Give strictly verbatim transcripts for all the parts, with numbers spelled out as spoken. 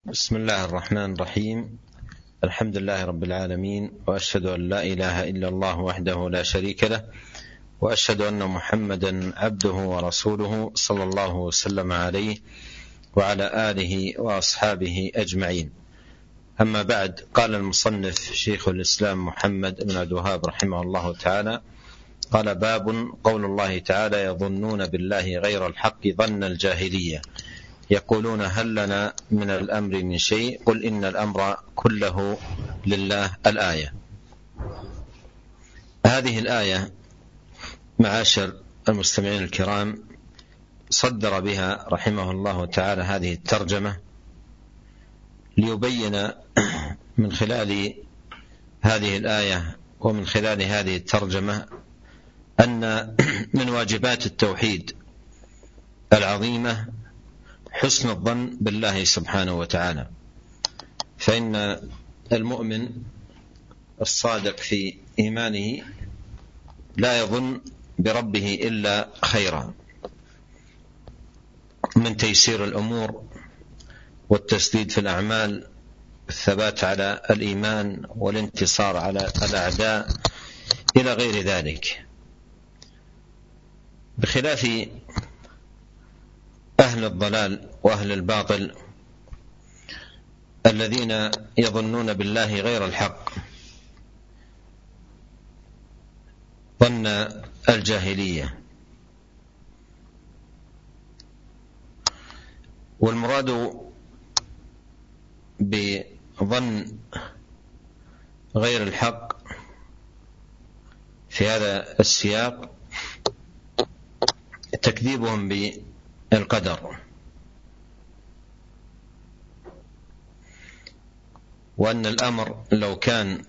بسم الله الرحمن الرحيم. الحمد لله رب العالمين، وأشهد أن لا إله إلا الله وحده لا شريك له، وأشهد أن محمدا عبده ورسوله صلى الله وسلم عليه وعلى آله وأصحابه أجمعين. أما بعد، قال المصنف شيخ الإسلام محمد بن عبد الوهاب رحمه الله تعالى: قال: باب قول الله تعالى: يظنون بالله غير الحق ظن الجاهلية، يقولون هل لنا من الأمر من شيء، قل إن الأمر كله لله. الآية. هذه الآية معاشر المستمعين الكرام صدر بها رحمه الله تعالى هذه الترجمة ليبين من خلال هذه الآية ومن خلال هذه الترجمة أن من واجبات التوحيد العظيمة حسن الظن بالله سبحانه وتعالى، فإن المؤمن الصادق في إيمانه لا يظن بربه إلا خيرا، من تيسير الأمور والتسديد في الأعمال، الثبات على الإيمان والانتصار على الأعداء إلى غير ذلك، بخلاف أهل الضلال وأهل الباطل الذين يظنون بالله غير الحق ظن الجاهلية. والمراد بظن غير الحق في هذا السياق تكذيبهم بالقدر، وأن الأمر لو كان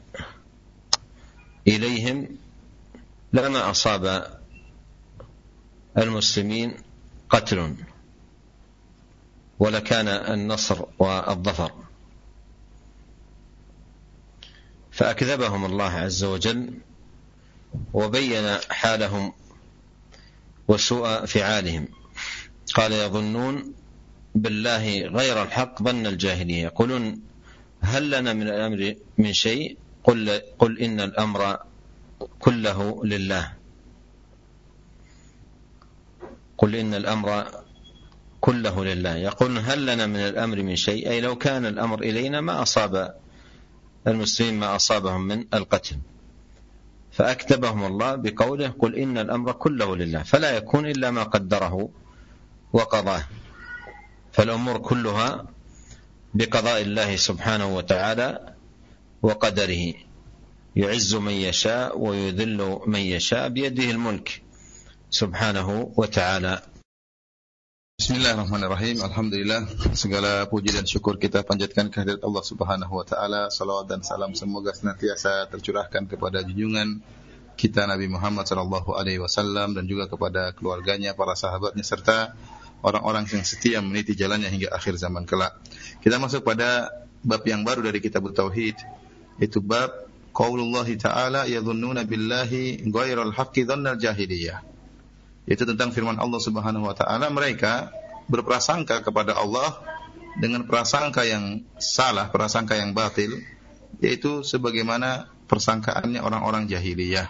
إليهم لما أصاب المسلمين قتل ولكان النصر والظفر، فأكذبهم الله عز وجل وبين حالهم وسوء فعالهم. قال: يظنون بالله غير الحق ظن الجاهلية، يقولون هل لنا من الأمر من شيء، قل, قل إن الأمر كله لله. قل إن الأمر كله لله، يقولون هل لنا من الأمر من شيء، أي لو كان الأمر إلينا ما أصاب المسلمين ما أصابهم من القتل، فأكتبهم الله بقوله: قل إن الأمر كله لله، فلا يكون إلا ما قدره وقضاه، فالأمور كلها بقضاء الله سبحانه وتعالى وقدره، يعز من يشاء ويذل من يشاء، بيده الملك سبحانه وتعالى. Bismillahirrahmanirrahim. Alhamdulillah, segala puji dan syukur kita panjatkan kehadirat Allah Subhanahu wa taala. Salawat dan salam semoga senantiasa tercurahkan kepada junjungan kita Nabi Muhammad sallallahu alaihi wasallam dan juga kepada keluarganya, para sahabatnya serta orang-orang yang setia meniti jalannya hingga akhir zaman kelak. Kita masuk pada bab yang baru dari kitab tauhid, yaitu bab qaulullah ta'ala yadhunnuna billahi ghairal haqqi dhannal jahiliyah. Itu tentang firman Allah Subhanahu wa taala, mereka berprasangka kepada Allah dengan prasangka yang salah, prasangka yang batil, yaitu sebagaimana persangkaannya orang-orang jahiliyah.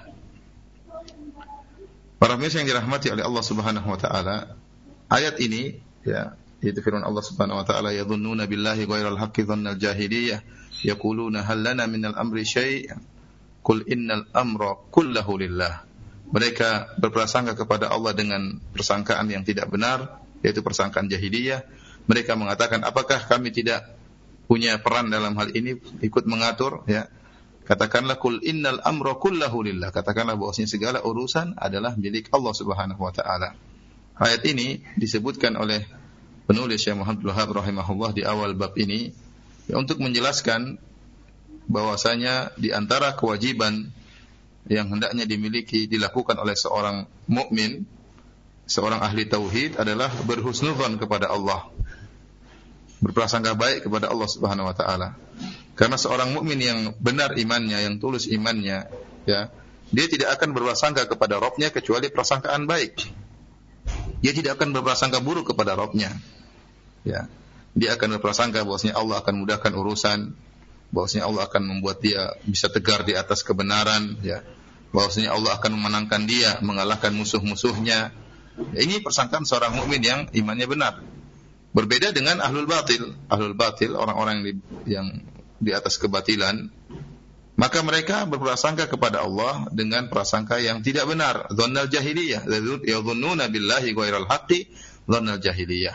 Para pemirsa yang dirahmati oleh Allah Subhanahu wa taala, ayat ini ya, yaitu firman Allah Subhanahu wa taala, yadhunnuna billahi ghairal haqqi dhannal jahiliyah, yaquluna hal lana minal amri syai', qul innal amra kullahu lillah. Mereka berprasangka kepada Allah dengan persangkaan yang tidak benar, yaitu persangkaan jahiliyah. Mereka mengatakan, apakah kami tidak punya peran dalam hal ini, ikut mengatur, ya. Katakanlah, qul innal amra kullahu lillah, katakanlah bahwasanya segala urusan adalah milik Allah Subhanahu wa taala. Ayat ini disebutkan oleh penulis Syekh Muhammad Wahab rahimahullah di awal bab ini, ya, untuk menjelaskan bahwasanya di antara kewajiban yang hendaknya dimiliki, dilakukan oleh seorang mukmin, seorang ahli tauhid, adalah berhusnudzon kepada Allah, berprasangka baik kepada Allah Subhanahu wa taala. Karena seorang mukmin yang benar imannya, yang tulus imannya, ya, dia tidak akan berprasangka kepada Rabb-nya kecuali prasangkaan baik. Dia tidak akan berprasangka buruk kepada Rabb-nya. Ya. dia akan berprasangka bahwasanya Allah akan mudahkan urusan, bahwasanya Allah akan membuat dia bisa tegar di atas kebenaran, ya, bahwasanya Allah akan memenangkan dia, mengalahkan musuh-musuhnya. Ini persangkaan seorang mukmin yang imannya benar. Berbeda dengan ahlul batil. Ahlul batil, orang-orang yang di, yang di atas kebatilan, maka mereka berprasangka kepada Allah dengan prasangka yang tidak benar. Dhannal jahiliyah, yadhunnuna billahi ghairal haqqi, dhannal jahiliyah.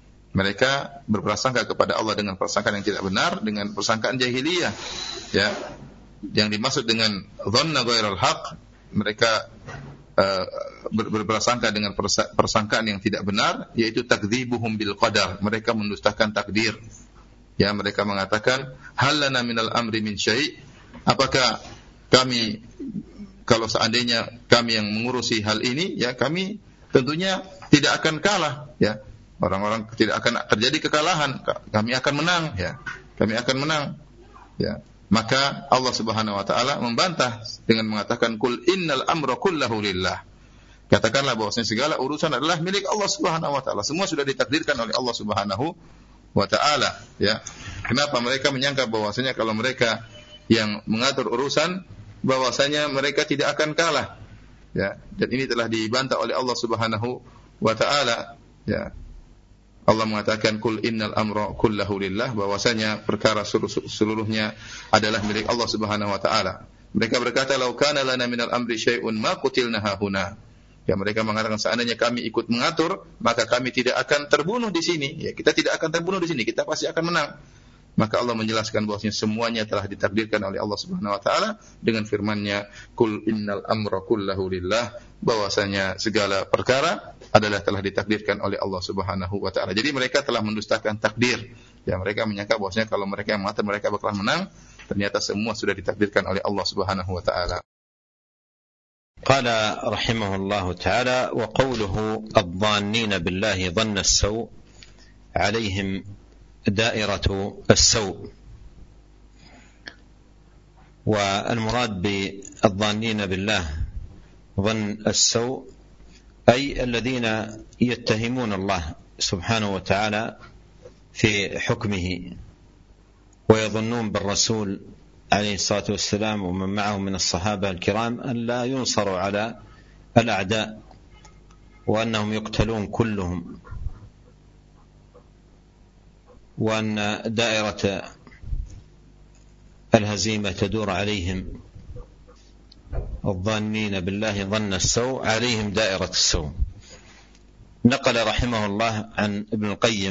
Mereka berprasangka kepada Allah dengan prasangkaan yang tidak benar, dengan persangkaan jahiliyah. Ya, yang dimaksud dengan dhanna ghairal haqq, mereka Uh, ber, berprasangka dengan persa, persangkaan yang tidak benar, yaitu takdzibuhum bil qadar, mereka mendustakan takdir. Ya, mereka mengatakan hal lana minal amri min syai', apakah kami, kalau seandainya kami yang mengurusi hal ini, ya kami tentunya tidak akan kalah, ya. Orang-orang tidak akan terjadi kekalahan, kami akan menang, ya. Kami akan menang. Ya. Maka Allah Subhanahu wa taala membantah dengan mengatakan kul innal amra kullahu lillah. Katakanlah bahwasanya segala urusan adalah milik Allah Subhanahu wa taala. Semua sudah ditakdirkan oleh Allah Subhanahu wa taala, ya. Kenapa mereka menyangka bahwasanya kalau mereka yang mengatur urusan, bahwasanya mereka tidak akan kalah, ya. Dan ini telah dibantah oleh Allah Subhanahu wa taala, ya. Allah mengatakan kul innal amra kullahu lillah, bahwasanya perkara seluruhnya adalah milik Allah Subhanahu wa taala. Mereka berkata law kana lana minal amri syai'un ma qutilna hahuna. Ya, mereka mengatakan seandainya kami ikut mengatur, maka kami tidak akan terbunuh di sini. Ya, kita tidak akan terbunuh di sini, kita pasti akan menang. Maka Allah menjelaskan bahwasanya semuanya telah ditakdirkan oleh Allah Subhanahu wa taala dengan firman-Nya kul innal amra kullahu lillah, bahwasanya segala perkara adalah telah ditakdirkan oleh Allah Subhanahu wa taala. Jadi mereka telah mendustakan takdir. Ya, mereka menyangka bahwasanya kalau mereka yang mengatur mereka bakal menang, ternyata semua sudah ditakdirkan oleh Allah Subhanahu wa taala. Qala rahimahullahu taala wa qawluhu adh-dhannina billahi dhanna as-saw' 'alayhim دائرة السوء. والمراد بالظانين بالله ظن السوء أي الذين يتهمون الله سبحانه وتعالى في حكمه ويظنون بالرسول عليه الصلاة والسلام ومن معه من الصحابة الكرام أن لا ينصروا على الأعداء وأنهم يقتلون كلهم، وأن دائرة الهزيمة تدور عليهم. الظانين بالله ظن السوء عليهم دائرة السوء. نقل رحمه الله عن ابن القيم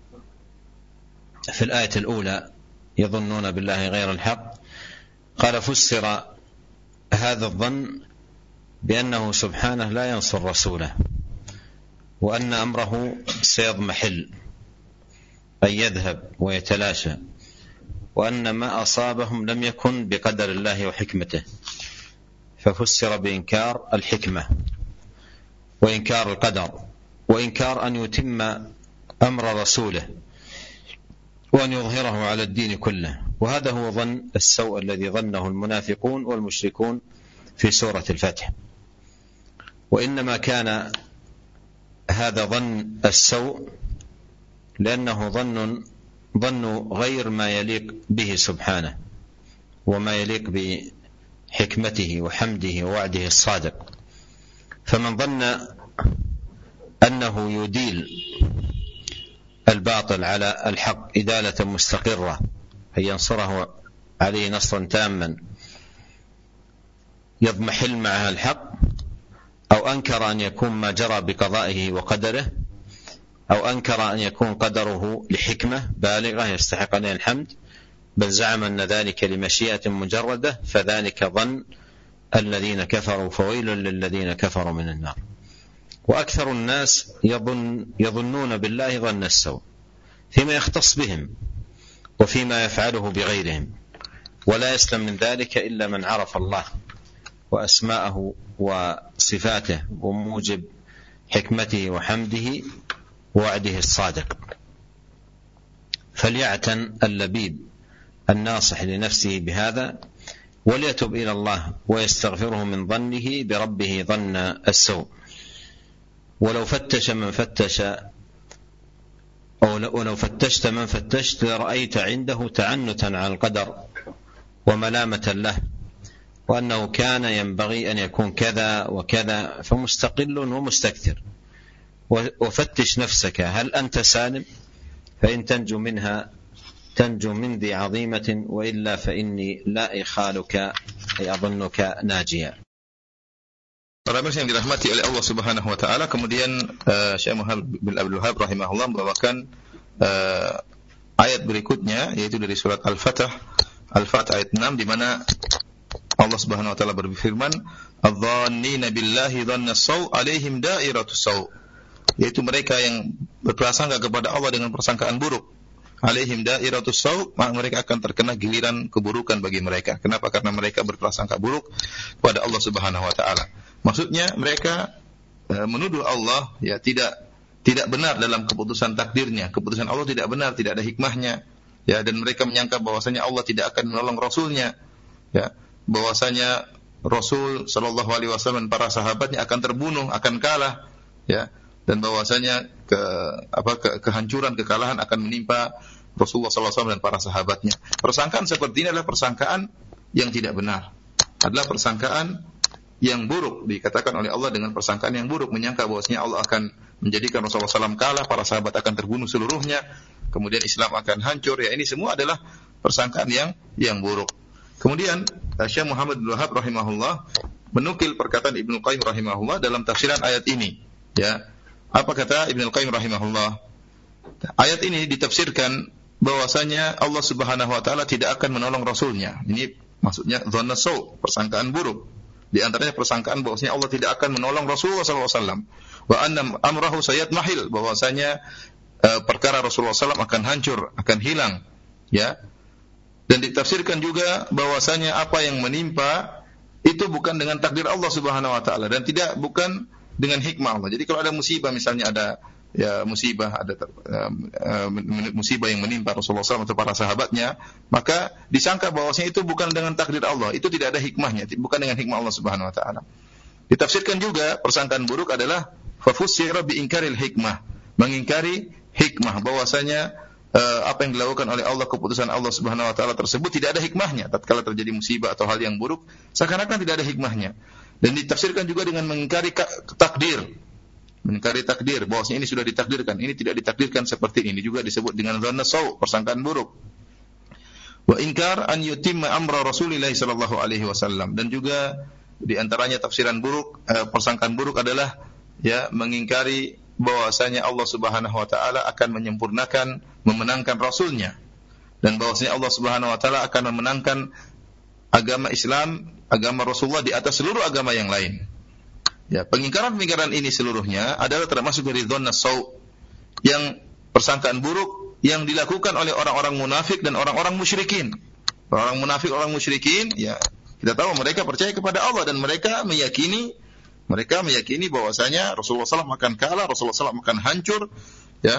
في الآية الأولى يظنون بالله غير الحق، قال فسر هذا الظن بأنه سبحانه لا ينصر رسوله وأن أمره سيضمحل أن يذهب ويتلاشى، وأن ما أصابهم لم يكن بقدر الله وحكمته، ففسر بإنكار الحكمة وإنكار القدر وإنكار أن يتم أمر رسوله وأن يظهره على الدين كله. وهذا هو ظن السوء الذي ظنه المنافقون والمشركون في سورة الفتح. وإنما كان هذا ظن السوء لأنه ظن ظن غير ما يليق به سبحانه وما يليق بحكمته وحمده ووعده الصادق. فمن ظن أنه يديل الباطل على الحق إدالة مستقرة أن ينصره عليه نصرا تاما يضمحل معها الحق، أو أنكر أن يكون ما جرى بقضائه وقدره، أو أنكر أن يكون قدره لحكمة بالغة يستحق عليه الحمد، بل زعم أن ذلك لمشيئة مجردة، فذلك ظن الذين كفروا فويل للذين كفروا من النار. وأكثر الناس يظن يظنون بالله ظن السوء فيما يختص بهم وفيما يفعله بغيرهم، ولا يسلم من ذلك إلا من عرف الله وأسماءه وصفاته وموجب حكمته وحمده ووعده الصادق. فليعتن اللبيب الناصح لنفسه بهذا وليتب إلى الله ويستغفره من ظنه بربه ظن السوء. ولو فتش من فتش ولو فتشت من فتشت لرأيت عنده تعنتا على القدر وملامة له، وأنه كان ينبغي أن يكون كذا وكذا، فمستقل ومستكثر. وفتش نفسك هل أنت سالم، فإن تنجو منها تنجو من ذي عظيمة، وإلا فإني لا إخالك أي أظنك ناجيا. Para yang dirahmati oleh Allah Subhanahu wa taala, kemudian uh, Syekh Muhammad bin Abdul Wahhab rahimahullah membawakan uh, ayat berikutnya, yaitu dari surat Al-Fatah, Al-Fatah ayat enam, di mana Allah Subhanahu wa taala berfirman, "Adh-dhannina billahi dhanna saw, 'alaihim da'iratus saw." Yaitu mereka yang berprasangka kepada Allah dengan persangkaan buruk. Alaihim da'iratus saw, maka mereka akan terkena giliran keburukan bagi mereka. Kenapa? Karena mereka berprasangka buruk kepada Allah Subhanahu wa taala. Maksudnya mereka e, menuduh Allah ya tidak tidak benar dalam keputusan takdirnya. Keputusan Allah tidak benar, tidak ada hikmahnya. Ya, dan mereka menyangka bahwasanya Allah tidak akan menolong Rasulnya. Ya, bahwasanya Rasul sallallahu alaihi wasallam dan para sahabatnya akan terbunuh, akan kalah. Ya, dan bahwasanya ke apa ke, kehancuran, kekalahan akan menimpa Rasulullah sallallahu alaihi wasallam dan para sahabatnya. Persangkaan seperti ini adalah persangkaan yang tidak benar. Adalah persangkaan yang buruk, dikatakan oleh Allah dengan persangkaan yang buruk, menyangka bahwasanya Allah akan menjadikan Rasulullah sallallahu alaihi wasallam kalah, para sahabat akan terbunuh seluruhnya, kemudian Islam akan hancur. Ya, ini semua adalah persangkaan yang yang buruk. Kemudian Syekh Muhammad bin Wahhab rahimahullah menukil perkataan Ibnu Qayyim rahimahullah dalam tafsiran ayat ini. Ya, apa kata Ibnu Qayyim rahimahullah? Ayat ini ditafsirkan bahwasanya Allah Subhanahu wa taala tidak akan menolong Rasulnya. Ini maksudnya dhanna saw, persangkaan buruk. Di antaranya persangkaan bahwasanya Allah tidak akan menolong Rasulullah sallallahu alaihi wasallam. Wa anna amrahu sayatmahil, bahwasanya uh, perkara Rasulullah sallallahu alaihi wasallam akan hancur, akan hilang. Ya. Dan ditafsirkan juga bahwasanya apa yang menimpa itu bukan dengan takdir Allah Subhanahu wa taala dan tidak bukan dengan hikmah Allah. Jadi kalau ada musibah, misalnya ada ya musibah, ada uh, uh, musibah yang menimpa Rasulullah sallallahu alaihi wasallam atau para sahabatnya, maka disangka bahwasanya itu bukan dengan takdir Allah, itu tidak ada hikmahnya, bukan dengan hikmah Allah Subhanahu wa taala. Ditafsirkan juga persangkaan buruk adalah fafussira bi inkaril hikmah, mengingkari hikmah, bahwasanya uh, apa yang dilakukan oleh Allah, keputusan Allah Subhanahu wa taala tersebut tidak ada hikmahnya. Tatkala terjadi musibah atau hal yang buruk, seakan-akan tidak ada hikmahnya. Dan ditafsirkan juga dengan mengingkari takdir, mengingkari takdir, bahwasanya ini sudah ditakdirkan, ini tidak ditakdirkan seperti ini, juga disebut dengan dhanna saw, persangkaan buruk. Wa inkar an yutimma amra Rasulillah sallallahu alaihi wasallam, dan juga di antaranya tafsiran buruk, eh, persangkaan buruk adalah ya mengingkari bahwasanya Allah Subhanahu wa taala akan menyempurnakan, memenangkan Rasulnya, dan bahwasanya Allah Subhanahu wa taala akan memenangkan agama Islam, agama Rasulullah di atas seluruh agama yang lain. Ya, pengingkaran-pengingkaran ini seluruhnya adalah termasuk dari dhanna saw, yang persangkaan buruk yang dilakukan oleh orang-orang munafik dan orang-orang musyrikin. Orang munafik, orang musyrikin, ya kita tahu mereka percaya kepada Allah dan mereka meyakini mereka meyakini bahwasanya Rasulullah sallallahu alaihi wasallam akan kalah, Rasulullah sallallahu alaihi wasallam akan hancur, ya.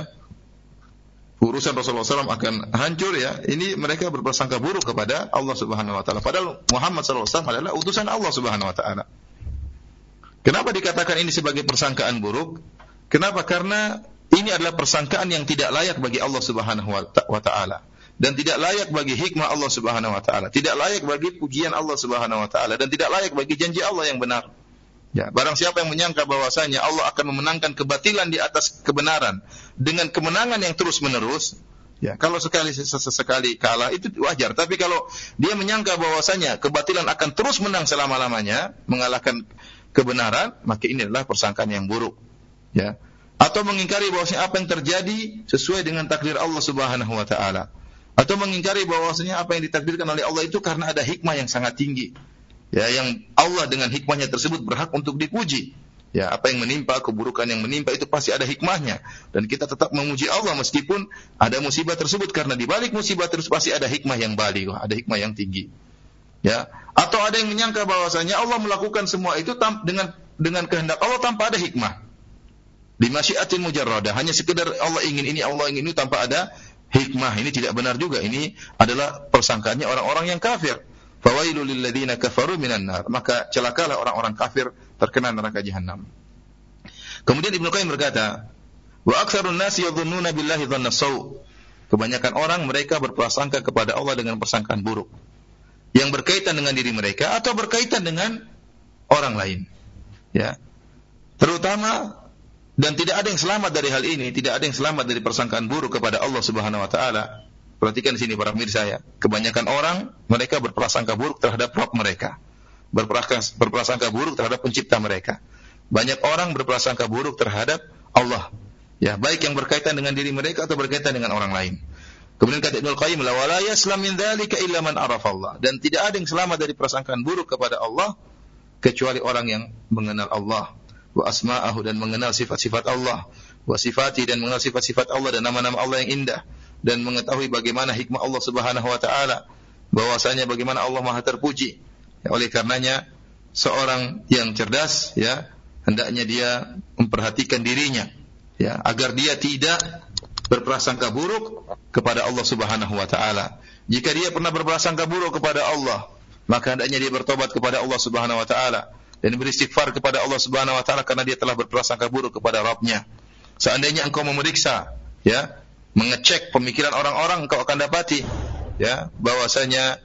Urusan Rasulullah sallallahu alaihi wasallam akan hancur, ya. Ini mereka berprasangka buruk kepada Allah Subhanahu wa taala. Padahal Muhammad sallallahu alaihi wasallam adalah utusan Allah Subhanahu wa taala. Kenapa dikatakan ini sebagai persangkaan buruk? Kenapa? Karena ini adalah persangkaan yang tidak layak bagi Allah Subhanahu wa taala, dan tidak layak bagi hikmah Allah Subhanahu wa taala, tidak layak bagi pujian Allah Subhanahu wa taala, dan tidak layak bagi janji Allah yang benar. Ya, barang siapa yang menyangka bahwasanya Allah akan memenangkan kebatilan di atas kebenaran dengan kemenangan yang terus-menerus, ya, kalau sekali sesekali kalah itu wajar, tapi kalau dia menyangka bahwasanya kebatilan akan terus menang selama-lamanya, mengalahkan kebenaran, maka ini adalah persangkaan yang buruk, ya. Atau mengingkari bahwasanya apa yang terjadi sesuai dengan takdir Allah Subhanahu wa taala, atau mengingkari bahwasanya apa yang ditakdirkan oleh Allah itu karena ada hikmah yang sangat tinggi, ya, yang Allah dengan hikmahnya tersebut berhak untuk dipuji. Ya, apa yang menimpa, keburukan yang menimpa itu pasti ada hikmahnya, dan kita tetap memuji Allah meskipun ada musibah tersebut, karena di balik musibah tersebut pasti ada hikmah yang baligh, ada hikmah yang tinggi. Ya, atau ada yang menyangka bahwasanya Allah melakukan semua itu dengan dengan kehendak Allah tanpa ada hikmah. Bi masyiatin mujarradah, hanya sekedar Allah ingin ini, Allah ingin itu tanpa ada hikmah. Ini tidak benar juga. Ini adalah persangkaannya orang-orang yang kafir. Fawailul lil ladzina kafaru minan nar, maka celakalah orang-orang kafir terkena neraka jahanam. Kemudian Ibnu Qayyim berkata, Wa aktsarun nasi yadhunnuna billahi dhanna saw. Kebanyakan orang mereka berprasangka kepada Allah dengan persangkaan buruk yang berkaitan dengan diri mereka atau berkaitan dengan orang lain. Ya. Terutama dan tidak ada yang selamat dari hal ini, tidak ada yang selamat dari persangkaan buruk kepada Allah Subhanahu wa taala. Perhatikan di sini para pemirsa ya. Kebanyakan orang mereka berprasangka buruk terhadap Rabb mereka. Berprasangka buruk terhadap pencipta mereka. Banyak orang berprasangka buruk terhadap Allah. Ya, baik yang berkaitan dengan diri mereka atau berkaitan dengan orang lain. Kemudian kata Ibnu Qayyim, la wala yaslam min dzalika illa man arafa Allah. Dan tidak ada yang selamat dari prasangkaan buruk kepada Allah kecuali orang yang mengenal Allah, wa asma'ahu, dan mengenal sifat-sifat Allah, wa sifati, dan mengenal sifat-sifat Allah dan nama-nama Allah yang indah, dan mengetahui bagaimana hikmah Allah Subhanahu wa taala, bahwasanya bagaimana Allah Maha terpuji. Ya, oleh karenanya seorang yang cerdas ya hendaknya dia memperhatikan dirinya ya agar dia tidak berprasangka buruk kepada Allah Subhanahu wa taala. Jika dia pernah berprasangka buruk kepada Allah, maka hendaknya dia bertobat kepada Allah Subhanahu wa taala dan beristighfar kepada Allah Subhanahu wa taala karena dia telah berprasangka buruk kepada Rabb-Nya. Seandainya engkau memeriksa ya, mengecek pemikiran orang-orang, engkau akan dapati ya bahwasanya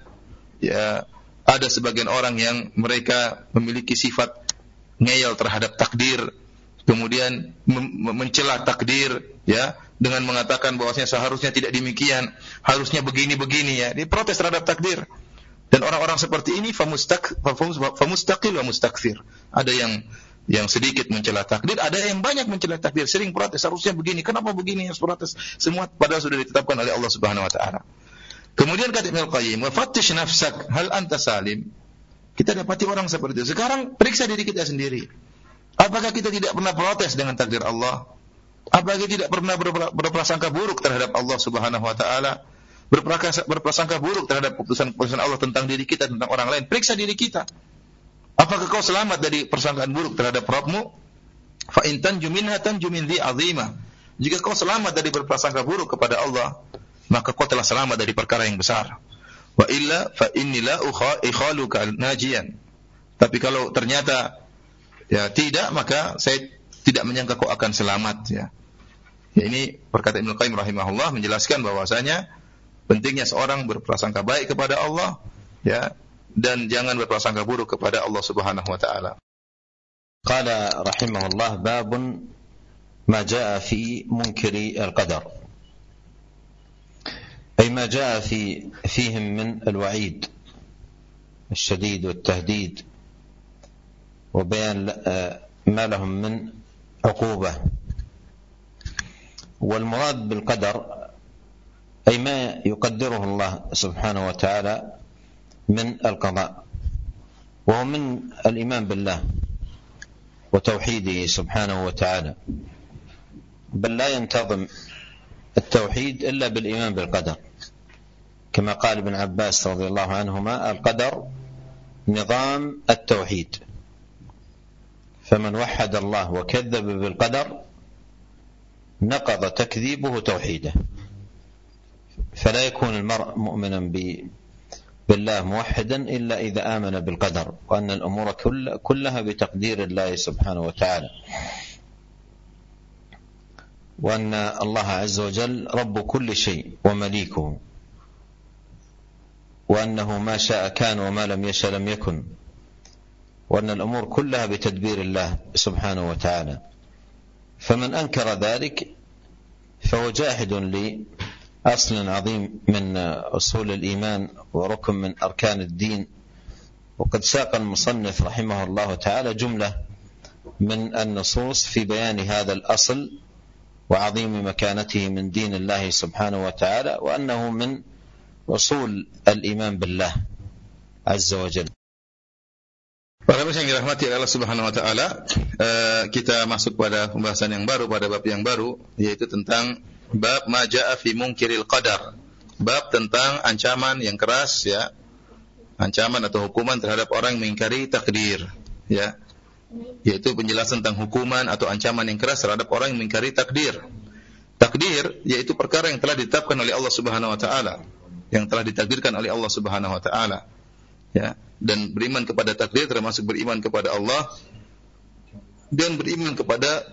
ya ada sebagian orang yang mereka memiliki sifat ngeyel terhadap takdir, kemudian mencela takdir ya dengan mengatakan bahwasanya seharusnya tidak demikian, harusnya begini-begini ya. Dia protes terhadap takdir. Dan orang-orang seperti ini famustaq famustaqil wa mustakfir. Ada yang yang sedikit mencela takdir, ada yang banyak mencela takdir, sering protes, harusnya begini, kenapa begini, harus protes. Semua padahal sudah ditetapkan oleh Allah Subhanahu wa taala. Kemudian kata Ibnu Qayyim, wa fattish nafsak hal anta salim. Kita dapati orang seperti itu. Sekarang periksa diri kita sendiri. Apakah kita tidak pernah protes dengan takdir Allah? Apakah kita tidak pernah berprasangka buruk terhadap Allah Subhanahu wa taala? Berprasangka buruk terhadap keputusan-keputusan Allah tentang diri kita, tentang orang lain? Periksa diri kita. Apakah kau selamat dari persangkaan buruk terhadap Rabb-Mu? Fa in tanju minha tanju min dhi 'azimah. Jika kau selamat dari berprasangka buruk kepada Allah, maka kau telah selamat dari perkara yang besar. Wa illa fa inni la ukhaluka najian. Tapi kalau ternyata ya tidak, maka saya tidak menyangka kau akan selamat ya. Ya, ini perkataan Ibnu Qayyim rahimahullah menjelaskan bahwasanya pentingnya seorang berprasangka baik kepada Allah ya, dan jangan berprasangka buruk kepada Allah Subhanahu wa taala. Qala rahimahullah babun ma jaa fi munkiri al-qadar. أي ما جاء في فيهم من الوعيد الشديد والتهديد وبيان ما لهم من عقوبة. والمراد بالقدر أي ما يقدره الله سبحانه وتعالى من القضاء، وهو من الإيمان بالله وتوحيده سبحانه وتعالى، بل لا ينتظم التوحيد إلا بالإيمان بالقدر، كما قال ابن عباس رضي الله عنهما: القدر نظام التوحيد، فمن وحد الله وكذب بالقدر نقض تكذيبه توحيده. فلا يكون المرء مؤمنا بالله موحدا إلا إذا آمن بالقدر، وأن الأمور كلها بتقدير الله سبحانه وتعالى، وأن الله عز وجل رب كل شيء ومليكه، وأنه ما شاء كان وما لم يشأ لم يكن، وأن الأمور كلها بتدبير الله سبحانه وتعالى. فمن أنكر ذلك فهو جاحد لأصل عظيم من أصول الإيمان وركن من أركان الدين. وقد ساق المصنف رحمه الله تعالى جملة من النصوص في بيان هذا الأصل وعظيم مكانته من دين الله سبحانه وتعالى، وأنه من usul al-iman billah azza wa jalla. Para pendengar yang dirahmati Allah Subhanahu wa taala, kita masuk pada pembahasan yang baru, pada bab yang baru, yaitu tentang bab ma jaa fi munkiril qadar. Bab tentang ancaman yang keras ya, ancaman atau hukuman terhadap orang yang mengingkari takdir ya. Yaitu penjelasan tentang hukuman atau ancaman yang keras terhadap orang yang mengingkari takdir. Takdir yaitu perkara yang telah ditetapkan oleh Allah Subhanahu wa taala, yang telah ditakdirkan oleh Allah Subhanahu wa taala. Ya, dan beriman kepada takdir termasuk beriman kepada Allah dan beriman kepada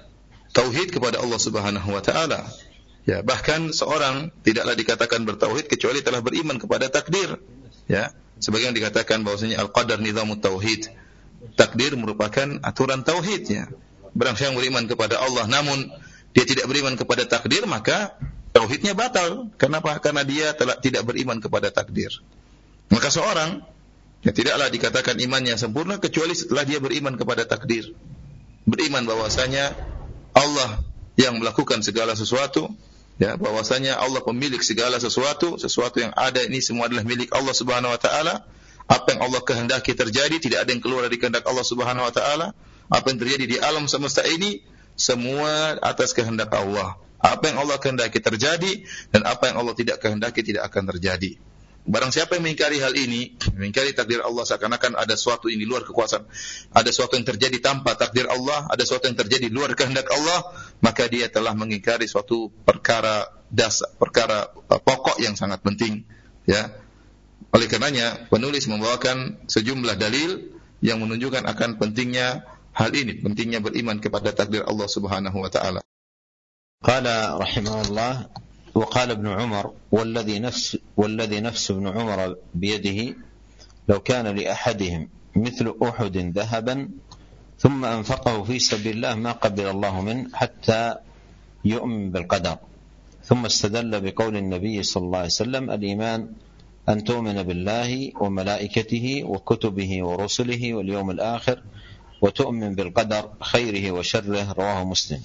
tauhid kepada Allah Subhanahu wa taala. Ya, bahkan seorang tidaklah dikatakan bertauhid kecuali telah beriman kepada takdir. Ya, sebagaimana dikatakan bahwasanya al-qadar nizamut tauhid. Takdir merupakan aturan tauhid, ya. Barang siapa yang beriman kepada Allah namun dia tidak beriman kepada takdir, maka tauhidnya batal. Kenapa? Karena dia telah tidak beriman kepada takdir. Maka seorang ya tidaklah dikatakan imannya sempurna kecuali setelah dia beriman kepada takdir. Beriman bahwasanya Allah yang melakukan segala sesuatu, ya, bahwasanya Allah pemilik segala sesuatu, sesuatu yang ada ini semua adalah milik Allah Subhanahu wa taala. Apa yang Allah kehendaki terjadi, tidak ada yang keluar dari kehendak Allah Subhanahu wa taala. Apa yang terjadi di alam semesta ini semua atas kehendak Allah. Apa yang Allah kehendaki terjadi dan apa yang Allah tidak kehendaki tidak akan terjadi. Barang siapa yang mengingkari hal ini, mengingkari takdir Allah seakan-akan ada sesuatu yang di luar kekuasaan, ada sesuatu yang terjadi tanpa takdir Allah, ada sesuatu yang terjadi di luar kehendak Allah, maka dia telah mengingkari suatu perkara dasar, perkara uh, pokok yang sangat penting, ya. Oleh karenanya penulis membawakan sejumlah dalil yang menunjukkan akan pentingnya hal ini, pentingnya beriman kepada takdir Allah Subhanahu wa taala. Qala rahimahullah wa qala Ibnu Umar walladhi nafs walladhi nafs Ibnu Umar biyadihi law kana li ahadihim mithlu Uhud dhahaban thumma anfaqahu fi sabilillah ma qabila Allah min hatta yu'min bil qadar. Thumma istadalla biqawli an-nabiy sallallahu alaihi wasallam al-iman أن تؤمن بالله وملائكته وكتبه ورسله واليوم الآخر وتؤمن بالقدر خيره وشره رواه مسلم.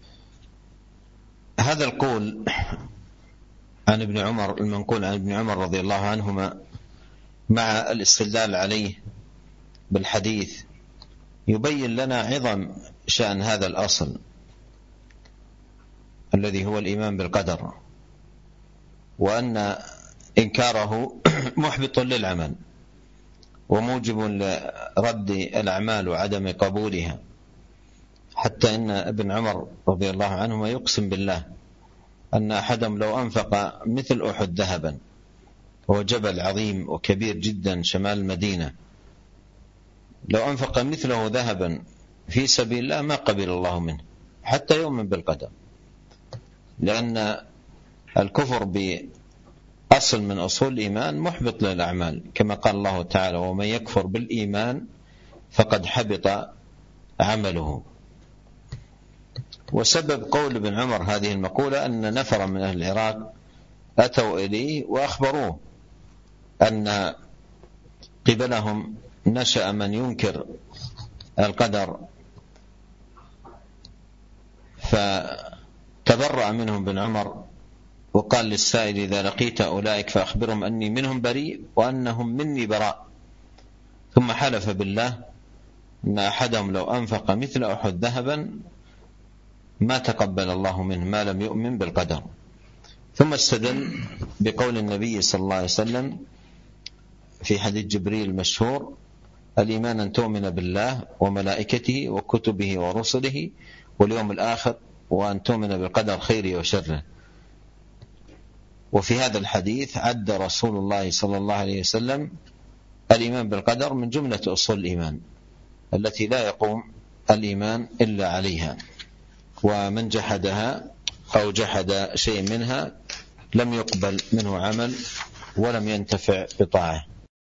هذا القول عن ابن عمر المنقول عن ابن عمر رضي الله عنهما مع الاستدلال عليه بالحديث يبين لنا عظم شأن هذا الأصل الذي هو الإيمان بالقدر، وأن إنكاره محبط للعمل وموجب لرد الأعمال وعدم قبولها، حتى إن ابن عمر رضي الله عنهما يقسم بالله أن أحدهم لو أنفق مثل أحد ذهبا، وهو جبل عظيم وكبير جدا شمال المدينة، لو أنفق مثله ذهبا في سبيل الله ما قبل الله منه حتى يؤمن بالقدر، لأن الكفر ب أصل من أصول الإيمان محبط للأعمال، كما قال الله تعالى ومن يكفر بالإيمان فقد حبط عمله. وسبب قول ابن عمر هذه المقولة أن نفرا من أهل العراق أتوا إليه وأخبروه أن قبلهم نشأ من ينكر القدر فتبرأ منهم ابن عمر وقال للسائل إذا لقيت أولئك فأخبرهم أني منهم بريء وأنهم مني براء، ثم حلف بالله أن أحدهم لو أنفق مثل أحد ذهبا ما تقبل الله منه ما لم يؤمن بالقدر. ثم استدل بقول النبي صلى الله عليه وسلم في حديث جبريل المشهور الإيمان أن تؤمن بالله وملائكته وكتبه ورسله واليوم الآخر وأن تؤمن بالقدر خيره وشره. وفي هذا الحديث عد رسول الله صلى الله عليه وسلم الإيمان بالقدر من جملة أصول الإيمان التي لا يقوم الإيمان إلا عليها، ومن جحدها أو جحد شيء منها لم يقبل منه عمل ولم ينتفع بطاعة.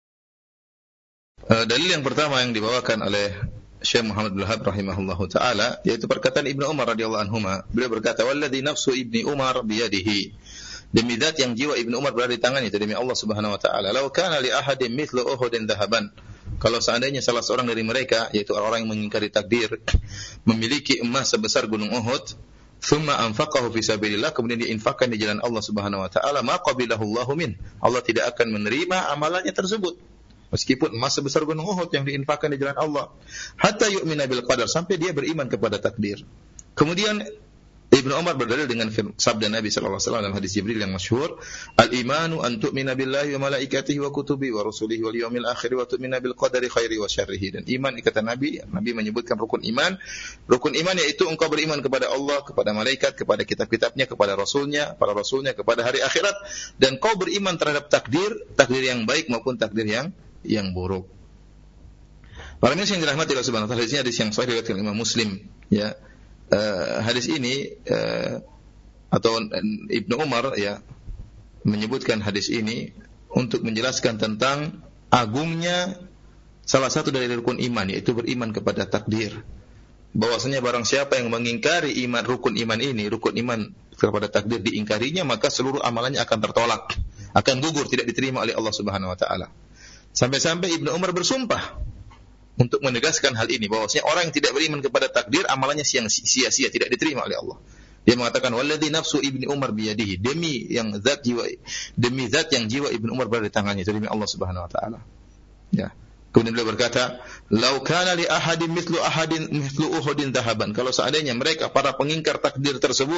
Dalil yang pertama yang dibawakan oleh Syekh Muhammad bin Wahab rahimahullahu taala yaitu perkataan Ibnu Umar radhiyallahu anhuma. Beliau berkata, "Walladzi nafsu Ibni Umar biyadihi." Demi zat yang jiwa Ibnu Umar berada di tangannya, demi Allah Subhanahu wa taala. "Law kana li ahadin mithlu Uhudin dhahaban." Kalau seandainya salah seorang dari mereka, yaitu orang yang mengingkari takdir, memiliki emas sebesar gunung Uhud, thumma anfaqahu fi sabilillah, kemudian diinfakkan di jalan Allah Subhanahu wa taala, ma qabilahu Allahu min. Allah tidak akan menerima amalannya tersebut. Meskipun emas sebesar gunung Uhud yang diinfakkan di jalan Allah, hatta yu'mina bil qadar, sampai dia beriman kepada takdir. Kemudian Ibnu Umar berdalil dengan sabda Nabi sallallahu alaihi wasallam dalam hadis Jibril yang masyhur, "Al-imanu an tu'mina billahi wa malaikatihi wa kutubihi wa rusulihi wal yawmil akhir wa tu'mina bil qadari khairi wa syarrihi." Dan iman, kata Nabi, Nabi menyebutkan rukun iman. Rukun iman yaitu engkau beriman kepada Allah, kepada malaikat, kepada kitab-kitabnya, kepada rasulnya, para rasulnya, kepada hari akhirat, dan kau beriman terhadap takdir, takdir yang baik maupun takdir yang yang buruk. Para muslimin yang dirahmati Allah Subhanahu wa taala, hadisnya hadis yang sahih riwayat Imam Muslim, ya. uh, hadis ini uh, atau Ibnu Umar ya menyebutkan hadis ini untuk menjelaskan tentang agungnya salah satu dari rukun iman, yaitu beriman kepada takdir. Bahwasanya barang siapa yang mengingkari iman rukun iman ini, rukun iman kepada takdir diingkarinya, maka seluruh amalannya akan tertolak, akan gugur, tidak diterima oleh Allah Subhanahu wa taala. Sampai-sampai Ibnu Umar bersumpah untuk menegaskan hal ini, bahwasanya orang yang tidak beriman kepada takdir amalannya sia-sia, tidak diterima oleh Allah. Dia mengatakan walladzi nafsu Ibnu Umar biyadihi, demi yang zat jiwa demi zat yang jiwa Ibnu Umar berada di tangannya, itu demi Allah Subhanahu wa taala. Ya. Kemudian beliau berkata, "Lau kana li ahadin mithlu ahadin mithlu Uhudin dhahaban." Kalau seandainya mereka para pengingkar takdir tersebut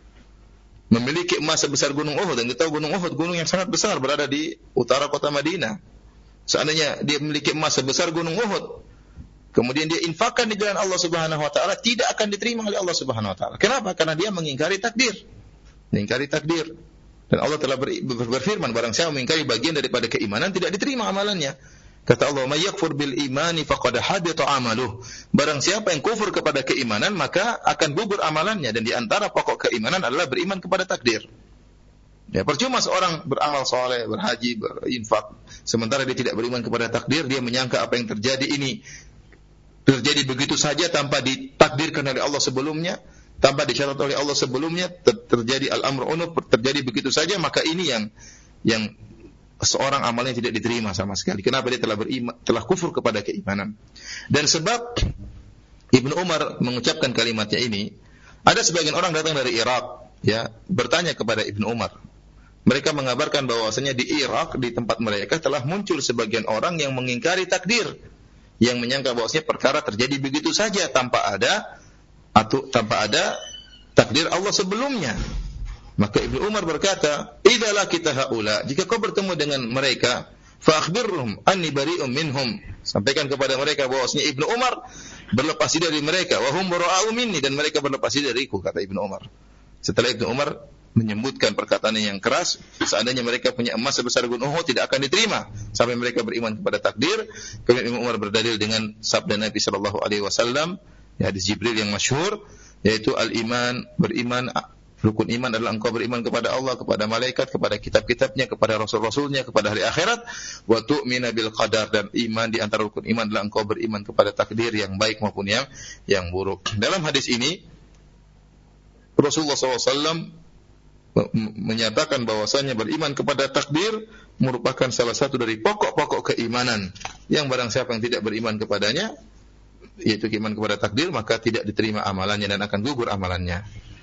memiliki emas sebesar gunung Uhud, dan kita tahu gunung Uhud gunung yang sangat besar berada di utara kota Madinah. Seandainya dia memiliki emas sebesar gunung Uhud, kemudian dia infakkan di jalan Allah Subhanahu wa taala, tidak akan diterima oleh Allah Subhanahu wa taala. Kenapa? Karena dia mengingkari takdir. Mengingkari takdir. Dan Allah telah ber, ber, berfirman, barang siapa mengingkari bagian daripada keimanan, tidak diterima amalannya. Kata Allah, "May yakfur bil imani faqad habita amaluh." Barang siapa yang kufur kepada keimanan, maka akan gugur amalannya, dan di antara pokok keimanan adalah beriman kepada takdir. Ya, percuma seorang beramal saleh, berhaji, berinfak, sementara dia tidak beriman kepada takdir, dia menyangka apa yang terjadi ini terjadi begitu saja tanpa ditakdirkan oleh Allah sebelumnya, tanpa dicatat oleh Allah sebelumnya, ter- terjadi al-amru unuf, terjadi begitu saja, maka ini yang yang seorang amalnya tidak diterima sama sekali. Kenapa? Dia telah beriman, telah kufur kepada keimanan. Dan sebab Ibnu Umar mengucapkan kalimatnya ini, ada sebagian orang datang dari Irak, ya, bertanya kepada Ibnu Umar. Mereka mengabarkan bahwasanya di Irak, di tempat mereka telah muncul sebagian orang yang mengingkari takdir, yang menyangka bahwasanya perkara terjadi begitu saja tanpa ada atau tanpa ada takdir Allah sebelumnya. Maka Ibnu Umar berkata, "Idza laqita haula," jika kau bertemu dengan mereka, fa akhbirhum anni bari'un minhum, sampaikan kepada mereka bahwasanya Ibnu Umar berlepas diri dari mereka, wa hum bara'u minni, dan mereka berlepas diri dariku, kata Ibnu Umar. Setelah Ibnu Umar menyebutkan perkataan yang keras, seandainya mereka punya emas sebesar gunung Uhud tidak akan diterima sampai mereka beriman kepada takdir. Kemudian Ibnu Umar berdalil dengan sabda Nabi sallallahu alaihi wasallam, ya, hadis Jibril yang masyhur, yaitu al-iman, beriman, rukun iman adalah engkau beriman kepada Allah, kepada malaikat, kepada kitab-kitabnya, kepada rasul-rasulnya, kepada hari akhirat, wa tu'mina bil qadar, dan iman di antara rukun iman adalah engkau beriman kepada takdir yang baik maupun yang yang buruk. Dalam hadis ini Rasulullah shallallahu alaihi wasallam menyatakan bahwasanya beriman kepada takdir merupakan salah satu dari pokok-pokok keimanan, yang barang siapa yang tidak beriman kepadanya, yaitu iman kepada takdir, maka tidak diterima amalannya dan akan gugur amalannya.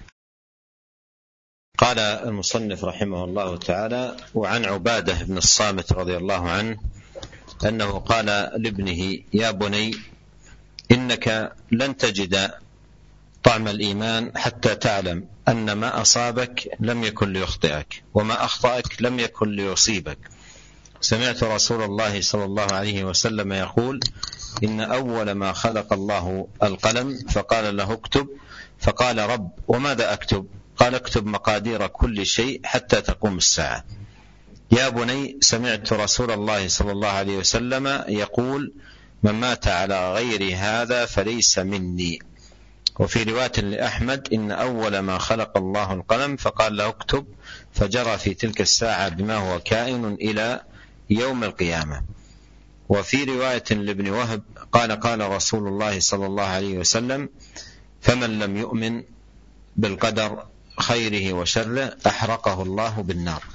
قال المصنف رحمه الله تعالى: وعن عبادة بن الصامت رضي الله عنه أنه قال لابنه: يا بني إنك لن تجد طعم الإيمان حتى تعلم أن ما أصابك لم يكن ليخطئك وما أخطأك لم يكن ليصيبك. سمعت رسول الله صلى الله عليه وسلم يقول: إن أول ما خلق الله القلم فقال له اكتب، فقال: رب وماذا أكتب؟ قال: اكتب مقادير كل شيء حتى تقوم الساعة. يا بني سمعت رسول الله صلى الله عليه وسلم يقول: من مات على غير هذا فليس مني. وفي رواية لأحمد: إن أول ما خلق الله القلم فقال له اكتب، فجرى في تلك الساعة بما هو كائن إلى يوم القيامة. وفي رواية لابن وهب قال: قال رسول الله صلى الله عليه وسلم: فمن لم يؤمن بالقدر خيره وشره أحرقه الله بالنار.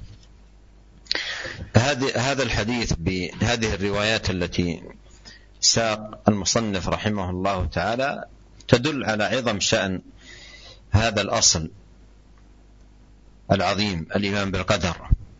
هذا الحديث بهذه الروايات التي ساق المصنف رحمه الله تعالى تدل على عظم شأن هذا الأصل العظيم، الإيمان بالقدر،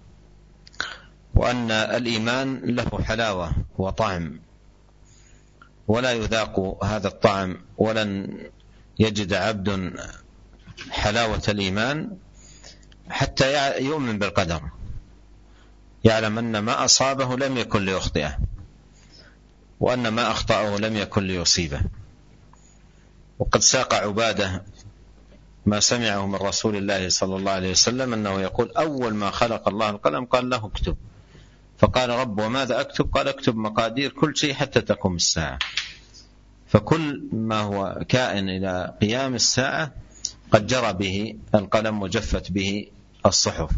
وأن الإيمان له حلاوة وطعم، ولا يذاق هذا الطعم ولن يجد عبد حلاوة الإيمان حتى يؤمن بالقدر، يعلم أن ما أصابه لم يكن ليخطئه، وأن ما أخطأه لم يكن ليصيبه. وقد ساق عبادة ما سمعه من رسول الله صلى الله عليه وسلم أنه يقول: أول ما خلق الله القلم قال له اكتب، فقال: رب وماذا أكتب؟ قال: اكتب مقادير كل شيء حتى تقوم الساعة. فكل ما هو كائن إلى قيام الساعة قد جرى به القلم وجفت به الصحف.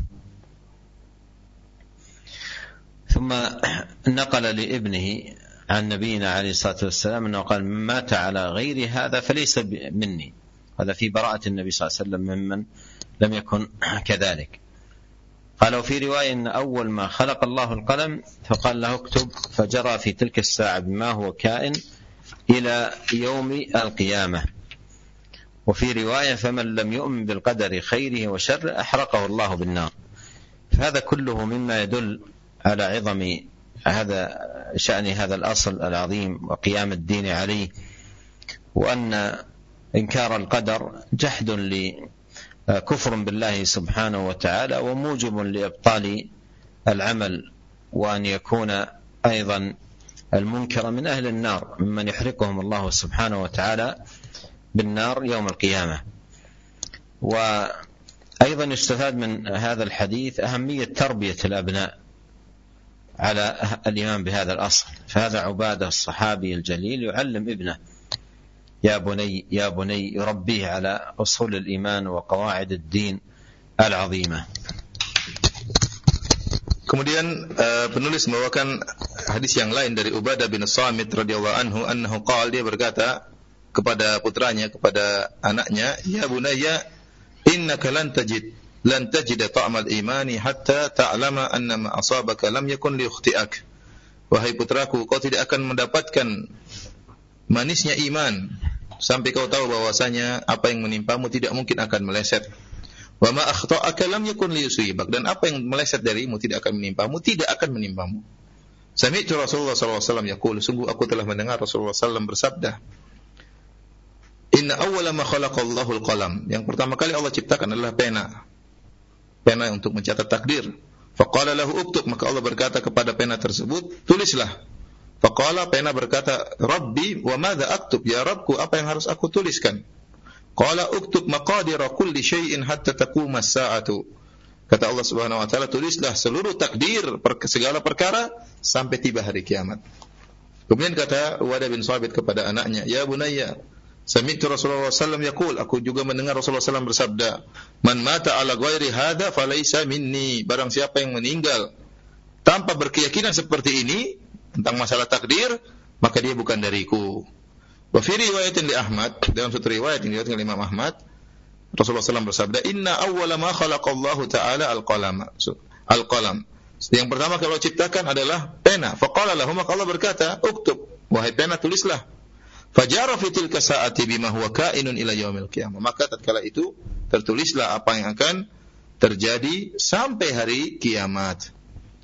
ثم نقل لابنه عن نبينا عليه الصلاة والسلام أنه قال: من مات على غير هذا فليس مني. هذا في براءة النبي صلى الله عليه وسلم ممن لم يكن كذلك. قال: وفي رواية أن أول ما خلق الله القلم فقال له اكتب، فجرى في تلك الساعة بما هو كائن إلى يوم القيامة. وفي رواية: فمن لم يؤمن بالقدر خيره وشره أحرقه الله بالنار. فهذا كله مما يدل على عظم هذا شأن هذا الأصل العظيم وقيام الدين عليه، وأن إنكار القدر جحد لكفر بالله سبحانه وتعالى وموجب لإبطال العمل، وأن يكون أيضا المنكر من أهل النار ممن يحرقهم الله سبحانه وتعالى بالنار يوم القيامة. وأيضا يستفاد من هذا الحديث أهمية تربية الأبناء على الإيمان بهذا الأصل. فهذا عبادة الصحابي الجليل يعلم ابنه: يا بني يا بني، يربيه على أصول الإيمان وقواعد الدين العظيمة. Kemudian uh, penulis membawakan hadis yang lain dari Ubadah bin Samit radhiyallahu anhu, annahu qala, dia berkata kepada putranya, kepada anaknya: ya bunayya, innaka lan tajid lan tajida ta'mal imani hatta ta'lama anna ma asabaka lam yakun liyukhti'ak. Wahai putraku, kau tidak akan mendapatkan manisnya iman sampai kau tahu bahwasanya apa yang menimpamu tidak mungkin akan meleset. Wa ma akhta'aka lam yakun liyusibak, dan apa yang meleset darimu tidak akan menimpamu, tidak akan menimpamu. Sami'tu Rasulullah sallallahu alaihi wasallam yaqul, sungguh aku telah mendengar Rasulullah sallallahu alaihi wasallam bersabda: Inna awwala ma khalaqallahu al-qalam, yang pertama kali Allah ciptakan adalah pena. Pena untuk mencatat takdir. Faqala lahu uktub, maka Allah berkata kepada pena tersebut, tulislah. Faqala, pena berkata, Rabbi wa madza aktub, ya Rabbku, apa yang harus aku tuliskan? Qala uktub maqadira kulli syai'in hatta taquma as-sa'atu. Kata Allah Subhanahu wa taala, tulislah seluruh takdir segala perkara sampai tiba hari kiamat. Kemudian kata Ubadah bin Samit kepada anaknya, ya bunayya, sami'tu Rasulullah sallallahu alaihi wasallam yaqul, aku juga mendengar Rasulullah sallallahu alaihi wasallam bersabda, man mata ala ghairi hadza falaysa minni, barang siapa yang meninggal tanpa berkeyakinan seperti ini tentang masalah takdir, maka dia bukan dariku. Wa fi riwayatin li Ahmad, dalam satu riwayat yang diriwayatkan oleh Imam Ahmad, Rasulullah sallallahu alaihi wasallam bersabda, inna awwala ma khalaqallahu ta'ala al-qalam. Al-qalam, yang pertama kalau ciptakan adalah pena. Faqala lahu, maka Allah berkata, uktub, wahai pena, tulislah. Fajara fi tilka sa'ati bima huwa ka'inun ila yaumil qiyamah, maka tatkala itu tertulislah apa yang akan terjadi sampai hari kiamat.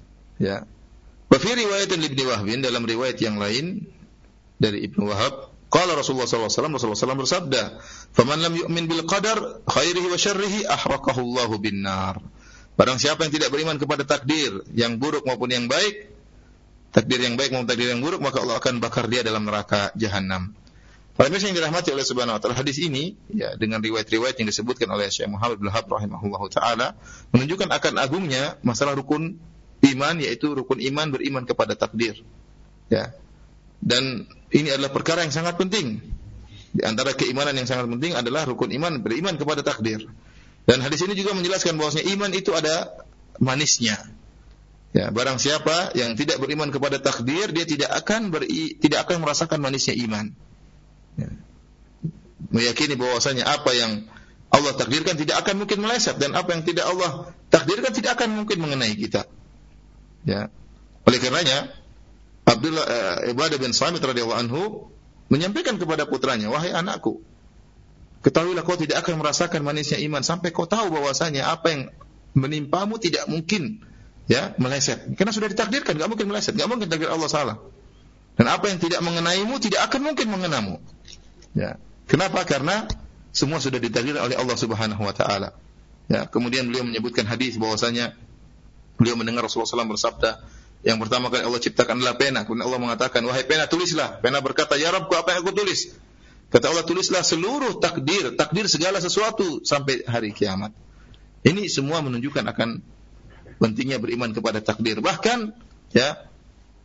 Ya. Wa fi riwayatin Ibnu Wahb, dalam riwayat yang lain dari Ibnu Wahab, qala Rasulullah sallallahu alaihi wasallam, Rasulullah sallallahu alaihi wasallam bersabda, faman lam yu'min bil qadar khairihi wa syarrihi ahraqahu Allahu bin nar. Barang siapa yang tidak beriman kepada takdir yang buruk maupun yang baik, takdir yang baik maupun takdir yang buruk, maka Allah akan bakar dia dalam neraka jahanam. Para pemirsa yang dirahmati oleh Subhanahu wa taala, hadis ini ya dengan riwayat-riwayat yang disebutkan oleh Syekh Muhammad bin Wahab rahimahullahu taala menunjukkan akan agungnya masalah rukun iman, yaitu rukun iman beriman kepada takdir. Ya. Dan ini adalah perkara yang sangat penting. Di antara keimanan yang sangat penting adalah rukun iman beriman kepada takdir. Dan hadis ini juga menjelaskan bahwasanya iman itu ada manisnya. Ya, barang siapa yang tidak beriman kepada takdir, dia tidak akan beri, tidak akan merasakan manisnya iman. Ya. Meyakini bahwasanya apa yang Allah takdirkan tidak akan mungkin meleset, dan apa yang tidak Allah takdirkan tidak akan mungkin mengenai kita. Ya. Oleh karenanya Abdullah uh, Ubadah bin Samit radhiyallahu anhu menyampaikan kepada putranya, wahai anakku, ketahuilah kau tidak akan merasakan manisnya iman sampai kau tahu bahwasanya apa yang menimpamu tidak mungkin ya meleset, karena sudah ditakdirkan, enggak mungkin meleset, enggak mungkin takdir Allah salah. Dan apa yang tidak mengenaimu tidak akan mungkin mengenamu. Ya. Kenapa? Karena semua sudah ditakdir oleh Allah Subhanahu wa taala. Ya, kemudian beliau menyebutkan hadis bahwasanya beliau mendengar Rasulullah sallallahu alaihi wasallam bersabda, yang pertama kali Allah ciptakan adalah pena. Kemudian Allah mengatakan, wahai pena, tulislah. Pena berkata, ya Rabbku, apa yang aku tulis? Kata Allah, tulislah seluruh takdir, takdir segala sesuatu sampai hari kiamat. Ini semua menunjukkan akan pentingnya beriman kepada takdir. Bahkan ya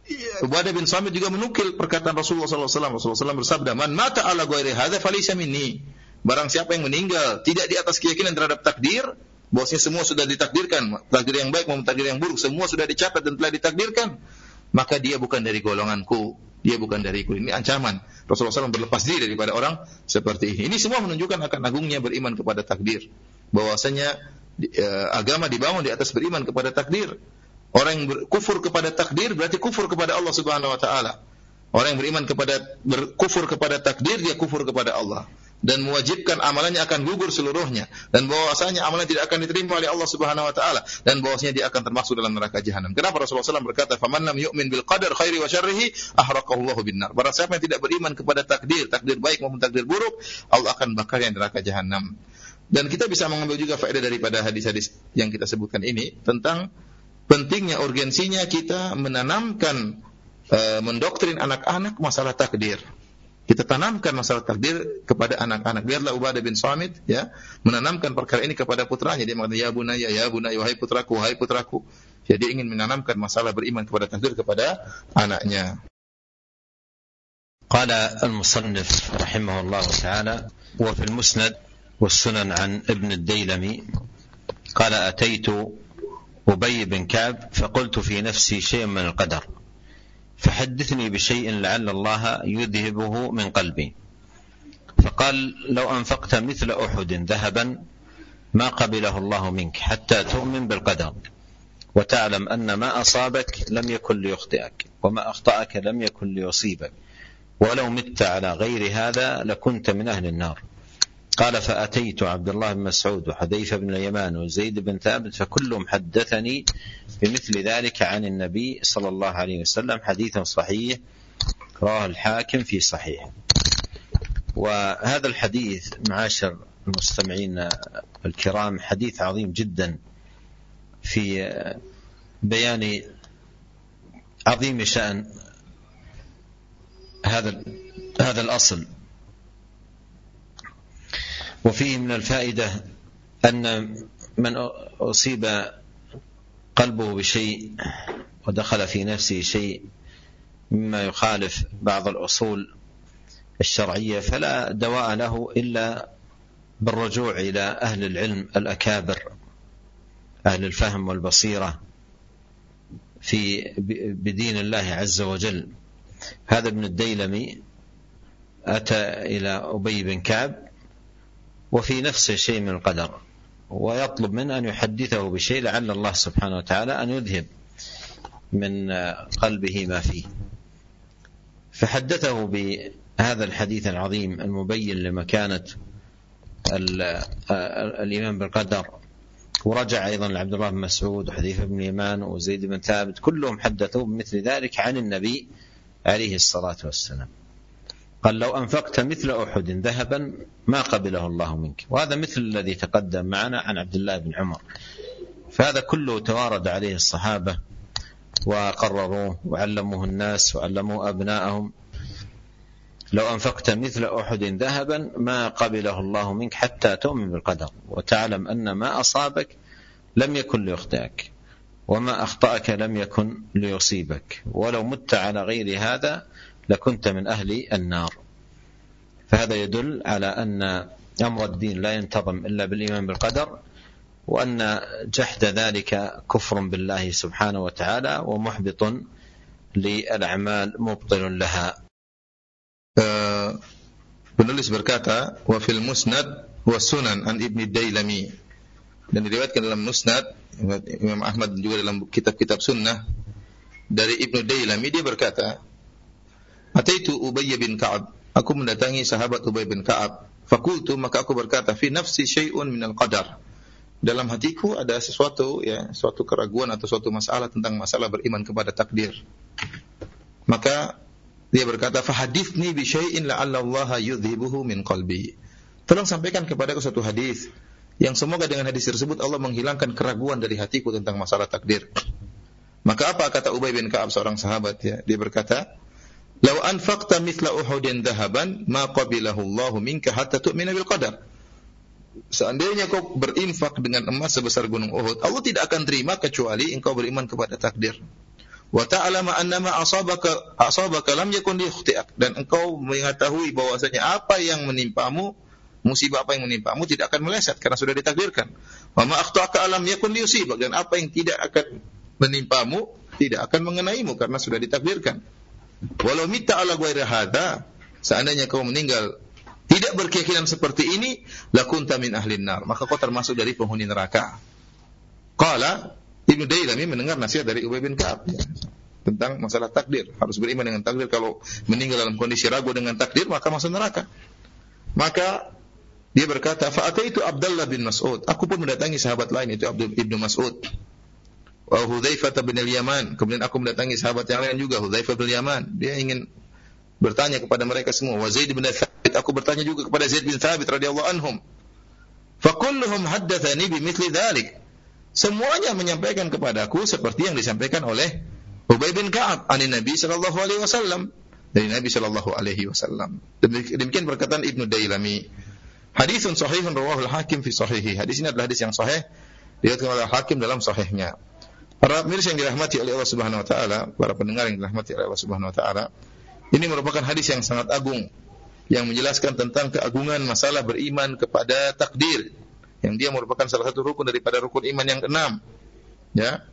Ubadah bin Samit juga menukil perkataan Rasulullah sallallahu alaihi wasallam. Rasulullah sallallahu alaihi wasallam bersabda, "Man mata ala ghairi hadza falaysa minni." Barang siapa yang meninggal tidak di atas keyakinan terhadap takdir, bahwasanya semua sudah ditakdirkan, takdir yang baik maupun takdir yang buruk, semua sudah dicatat dan telah ditakdirkan, maka dia bukan dari golonganku, dia bukan dariku. Ini ancaman. Rasulullah sallallahu alaihi wasallam berlepas diri daripada orang seperti ini. Ini semua menunjukkan akan agungnya beriman kepada takdir. Bahwasanya eh, agama dibangun di atas beriman kepada takdir. Orang yang kufur kepada takdir berarti kufur kepada Allah Subhanahu wa taala. Orang yang beriman kepada berkufur kepada takdir, dia kufur kepada Allah dan mewajibkan amalannya akan gugur seluruhnya, dan bahwasanya amalan tidak akan diterima oleh Allah Subhanahu wa taala, dan bahwasanya dia akan termasuk dalam neraka jahanam. Kenapa Rasulullah sallallahu alaihi wasallam berkata, "Faman lam yu'min bil qadar khairi wa syarrihi ahraqahu Allahu bin nar." Barang siapa yang tidak beriman kepada takdir, takdir baik maupun takdir buruk, Allah akan bakarnya di neraka jahanam. Dan kita bisa mengambil juga faedah daripada hadis-hadis yang kita sebutkan ini tentang pentingnya, urgensinya kita menanamkan, e, mendoktrin anak-anak masalah takdir. Kita tanamkan masalah takdir kepada anak-anak. Biarlah Ubadah bin Samit ya menanamkan perkara ini kepada putranya. Dia mengatakan, "Ya bunayya, ya bunayya, wahai putraku, wahai putraku." Jadi ingin menanamkan masalah beriman kepada takdir kepada anaknya. Qala al-musannif rahimahullah ta'ala wa fil musnad was-sunan an ibn ad-Daylami qala ataitu أبي بن كعب فقلت في نفسي شيء من القدر فحدثني بشيء لعل الله يذهبه من قلبي فقال لو أنفقت مثل أحد ذهبا ما قبله الله منك حتى تؤمن بالقدر وتعلم أن ما أصابك لم يكن ليخطئك وما أخطأك لم يكن ليصيبك ولو مت على غير هذا لكنت من أهل النار. قال فأتيت عبد الله بن مسعود وحذيفة بن اليمان وزيد بن ثابت فكلهم حدثني بمثل ذلك عن النبي صلى الله عليه وسلم حديث صحيح رواه الحاكم في صحيح. وهذا الحديث معاشر المستمعين الكرام حديث عظيم جدا في بيان عظيم شأن هذا هذا الأصل. وفيه من الفائدة أن من أصيب قلبه بشيء ودخل في نفسه شيء مما يخالف بعض الأصول الشرعية فلا دواء له إلا بالرجوع إلى أهل العلم الأكابر أهل الفهم والبصيرة في بدين الله عز وجل. هذا ابن الديلمي أتى إلى أبي بن كعب وفي نفسه شيء من القدر ويطلب منه أن يحدثه بشيء لعل الله سبحانه وتعالى أن يذهب من قلبه ما فيه، فحدثه بهذا الحديث العظيم المبين لمكانة الإيمان بالقدر. ورجع أيضا لعبد الله بن مسعود وحذيفة بن اليمان وزيد بن ثابت كلهم حدثوا بمثل ذلك عن النبي عليه الصلاة والسلام. قال لو أنفقت مثل أحد ذهبا ما قبله الله منك. وهذا مثل الذي تقدم معنا عن عبد الله بن عمر. فهذا كله توارد عليه الصحابة وقرروه وعلموه الناس وعلموه أبناءهم. لو أنفقت مثل أحد ذهبا ما قبله الله منك حتى تؤمن بالقدر وتعلم أن ما أصابك لم يكن ليخطئك وما أخطأك لم يكن ليصيبك ولو مت على غير هذا لكنت من أهل النار. فهذا يدل على أن أمر الدين لا ينتظم إلا بالإيمان بالقدر وأن جحد ذلك كفر بالله سبحانه وتعالى ومحبط للأعمال مبطل لها. Penulis berkata, wa fil musnad wa sunan an ibni Dailami, dan diriwayatkan dalam musnad Imam Ahmad juga dalam kitab-kitab sunnah dari Ibnu Dailami. Dia berkata, ataitu Ubay bin Ka'ab, aku mendatangi sahabat Ubay bin Ka'ab, fakultu, maka aku berkata, fi nafsi syai'un minal qadar, dalam hatiku ada sesuatu, ya, suatu keraguan atau suatu masalah tentang masalah beriman kepada takdir. Maka dia berkata, fahadithni bi syai'in la'alla Allah yudhibuhu min qalbi, tolong sampaikan kepadaku satu hadis yang semoga dengan hadis tersebut Allah menghilangkan keraguan dari hatiku tentang masalah takdir. Maka apa kata Ubay bin Ka'ab, seorang sahabat, ya, dia berkata, law anfaqta mithla uhudin dhahaban ma qabilahu Allah minka hatta tu'mina bil qadar. Seandainya kau berinfak dengan emas sebesar gunung Uhud, Allah tidak akan terima kecuali engkau beriman kepada takdir. wa ta'lama annama asabaka asabaka lam yakun liyukhti'ak, dan engkau mengetahui bahwasanya apa yang menimpamu, musibah apa yang menimpamu tidak akan meleset karena sudah ditakdirkan. Wa ma akhta'aka lam yakun liyusibak, dan apa yang tidak akan menimpamu tidak akan mengenaimu karena sudah ditakdirkan. Walau mitta ala ghairi hadza, seandainya kau meninggal tidak berkeyakinan seperti ini, lakunta min ahlin nar, maka kau termasuk dari penghuni neraka. Qala Ibnu Dailami mendengar nasihat dari Ubay bin Ka'ab tentang masalah takdir, harus beriman dengan takdir. Kalau meninggal dalam kondisi ragu dengan takdir, maka masuk neraka. Maka dia berkata, fa ataitu Abdullah bin Mas'ud, aku pun mendatangi sahabat lain, itu Abdul Ibnu Mas'ud, wa Hudzaifah bin al-Yaman, kemudian aku mendatangi sahabat yang lain juga, Hudzaifah bin Yaman. Dia ingin bertanya kepada mereka semua. Wa Zaid bin Thabit, aku bertanya juga kepada Zaid bin Thabit radhiyallahu anhum. Fa kulluhum haddatsani bimithli dzalik, semuanya menyampaikan kepadaku seperti yang disampaikan oleh Ubay bin Ka'ab an Nabi sallallahu alaihi wasallam, dari Nabi sallallahu alaihi wasallam. Demikian perkataan Ibnu Dailami. Hadisun sahihun rawahu al-Hakim fi sahihi. Hadis ini adalah hadis yang sahih, diriwayatkan oleh Hakim dalam sahihnya. Para pemirsa yang dirahmati oleh Allah Subhanahu wa taala, para pendengar yang dirahmati oleh Allah Subhanahu wa taala, ini merupakan hadis yang sangat agung yang menjelaskan tentang keagungan masalah beriman kepada takdir, yang dia merupakan salah satu rukun daripada rukun iman yang keenam. Ya.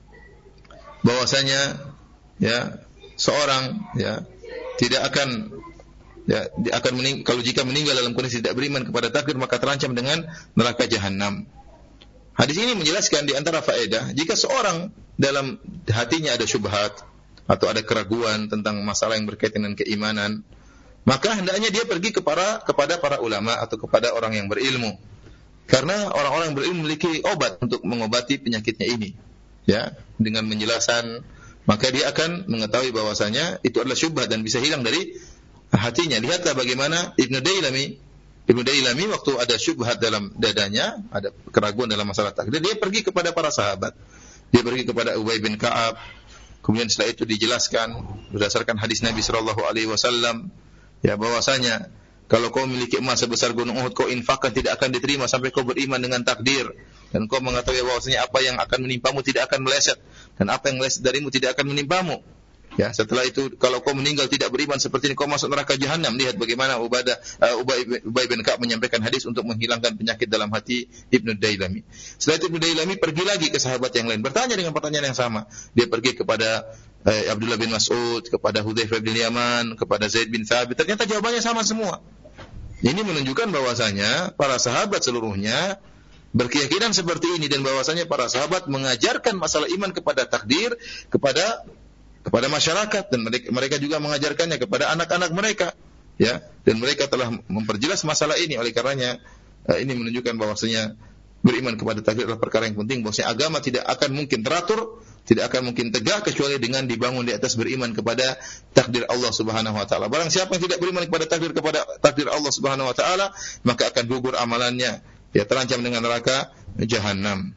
Bahwasanya ya seorang ya tidak akan ya akan mening, kalau jika meninggal dalam kondisi tidak beriman kepada takdir, maka terancam dengan neraka jahanam. Hadis ini menjelaskan di antara faedah, jika seorang dalam hatinya ada syubhat atau ada keraguan tentang masalah yang berkaitan dengan keimanan, maka hendaknya dia pergi kepada kepada para ulama atau kepada orang yang berilmu. Karena orang-orang yang berilmu memiliki obat untuk mengobati penyakitnya ini. Ya, dengan menjelaskan, maka dia akan mengetahui bahwasanya itu adalah syubhat dan bisa hilang dari hatinya. Lihatlah bagaimana Ibnu Dailami, Ibnu Dailami waktu ada syubhat dalam dadanya, ada keraguan dalam masalah takdir, dia pergi kepada para sahabat. Dia pergi kepada Ubay bin Ka'ab. Kemudian setelah itu dijelaskan berdasarkan hadis Nabi sallallahu alaihi wasallam, ya bahwasanya kalau kau memiliki emas sebesar gunung Uhud, kau infakkan tidak akan diterima sampai kau beriman dengan takdir, dan kau mengetahui bahwasanya apa yang akan menimpamu tidak akan meleset, dan apa yang meleset darimu tidak akan menimpamu. Ya, setelah itu kalau kau meninggal tidak beriman seperti ini, kau masuk neraka jahanam. Lihat bagaimana Ubadah uh, Ubay, Ubay bin Ka'ab menyampaikan hadis untuk menghilangkan penyakit dalam hati Ibnu Dailami. Setelah itu Ibnu Dailami pergi lagi ke sahabat yang lain, bertanya dengan pertanyaan yang sama. Dia pergi kepada uh, Abdullah bin Mas'ud, kepada Hudzaifah bin Yaman, kepada Zaid bin Thabit. Ternyata jawabannya sama semua. Ini menunjukkan bahwasanya para sahabat seluruhnya berkeyakinan seperti ini, dan bahwasanya para sahabat mengajarkan masalah iman kepada takdir kepada kepada masyarakat, dan mereka, mereka juga mengajarkannya kepada anak-anak mereka, ya, dan mereka telah memperjelas masalah ini. Oleh karenanya uh, ini menunjukkan bahwasanya beriman kepada takdir adalah perkara yang penting, bahwasanya agama tidak akan mungkin teratur, tidak akan mungkin tegak kecuali dengan dibangun di atas beriman kepada takdir Allah Subhanahu wa taala. Barang siapa yang tidak beriman kepada takdir kepada takdir Allah Subhanahu wa taala, maka akan gugur amalannya, dia terancam dengan neraka jahanam.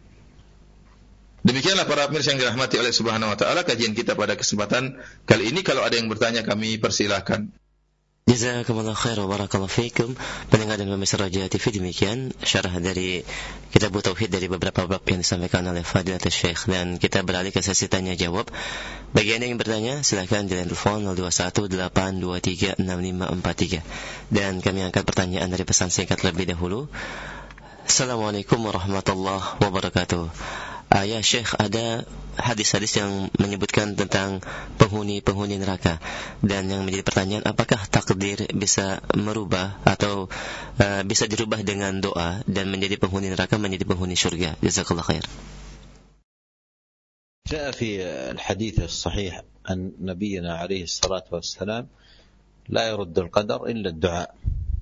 Demikianlah para pemirsa yang dirahmati oleh Subhanahu wa taala, kajian kita pada kesempatan kali ini. Kalau ada yang bertanya, kami persilahkan. Jazakumullah khair wa barakallahu fikum. Pendengar dan pemirsa Raja T V, demikian syarah dari Kitab Tauhid dari beberapa bab yang disampaikan oleh Fadilatul Syekh, dan kita beralih ke sesi tanya jawab. Bagi Anda yang bertanya, silakan di telepon nol dua satu delapan dua tiga enam lima empat tiga, dan kami angkat pertanyaan dari pesan singkat lebih dahulu. Assalamualaikum warahmatullahi wabarakatuh. Uh, ya Syekh, ada hadis-hadis yang menyebutkan tentang penghuni-penghuni neraka, dan yang menjadi pertanyaan, apakah takdir bisa merubah atau uh, bisa dirubah dengan doa dan menjadi penghuni neraka menjadi penghuni surga? Jazakallah khair. جاء في الحديث الصحيح أن نبينا عليه الصلاة والسلام لا يرد القدر إلا الدعاء،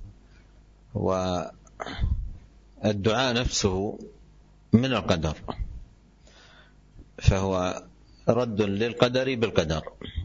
والدعاء نفسه من القدر، فهو رد للقدر بالقدر.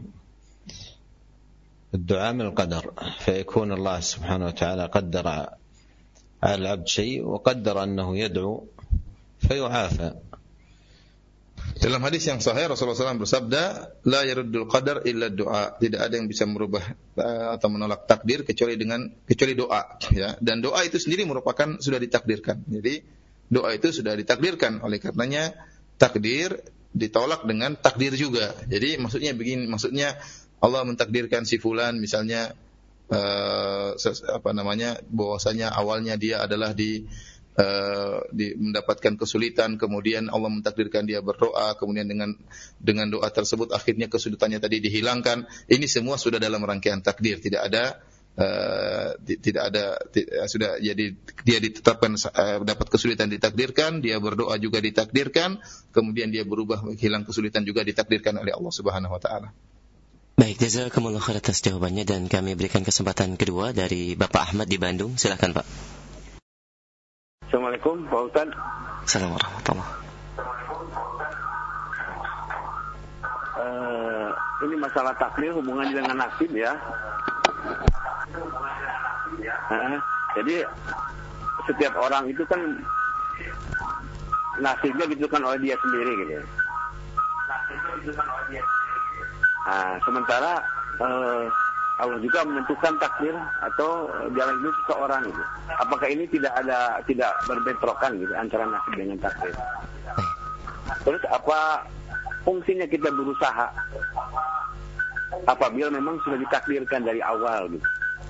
الدعاء من القدر، فيكون الله سبحانه وتعالى قدر على العبد شيء وقدر أنه يدعو فيعافى. Dalam hadis yang sahih Rasulullah shallallahu alaihi wasallam bersabda, la yaruddul qadar illa doa. Tidak ada yang bisa merubah atau menolak takdir kecuali dengan kecuali doa, ya. Dan doa itu sendiri merupakan sudah ditakdirkan. Jadi doa itu sudah ditakdirkan. Oleh karenanya takdir ditolak dengan takdir juga. Jadi maksudnya begini, maksudnya Allah mentakdirkan si fulan misalnya uh, apa namanya bahwasanya awalnya dia adalah di Uh, di, mendapatkan kesulitan, kemudian Allah mentakdirkan dia berdoa, kemudian dengan dengan doa tersebut akhirnya kesulitannya tadi dihilangkan. Ini semua sudah dalam rangkaian takdir, tidak ada uh, di, tidak ada di, uh, sudah jadi dia ditetapkan uh, dapat kesulitan ditakdirkan, dia berdoa juga ditakdirkan, kemudian dia berubah hilang kesulitan juga ditakdirkan oleh Allah Subhanahu wa taala. Baik, jazakumullah khair atas jawabannya, dan kami berikan kesempatan kedua dari Bapak Ahmad di Bandung. Silakan, Pak. Assalamualaikum Pak Ustaz. Assalamualaikum warahmatullahi uh, Ini masalah takdir hubungannya dengan nasib ya. uh, Jadi setiap orang itu kan nasibnya ditentukan oleh dia sendiri gitu. Nasibnya ditentukan oleh dia sendiri. Nah, sementara uh, Allah juga menentukan takdir atau jalan hidup seseorang gitu. Apakah ini tidak ada tidak berbentrokan gitu antara nasib dengan takdir? Terus apa fungsinya kita berusaha apabila memang sudah ditakdirkan dari awal gitu?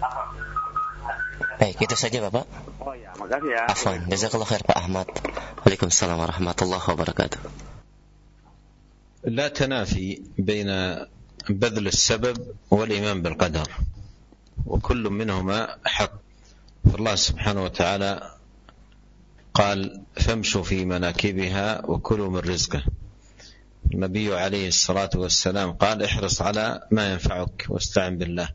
Baik, itu saja Bapak. Oh ya, makasih ya. Afwan, jazakallahu khair Pak Ahmad. Waalaikumsalam warahmatullahi wabarakatuh. لا تنافي بين بذل السبب والإيمان بالقدر، وكل منهما حق. فالله سبحانه وتعالى قال فامشوا في مناكبها وكلوا من رزقه. النبي عليه الصلاة والسلام قال احرص على ما ينفعك واستعن بالله.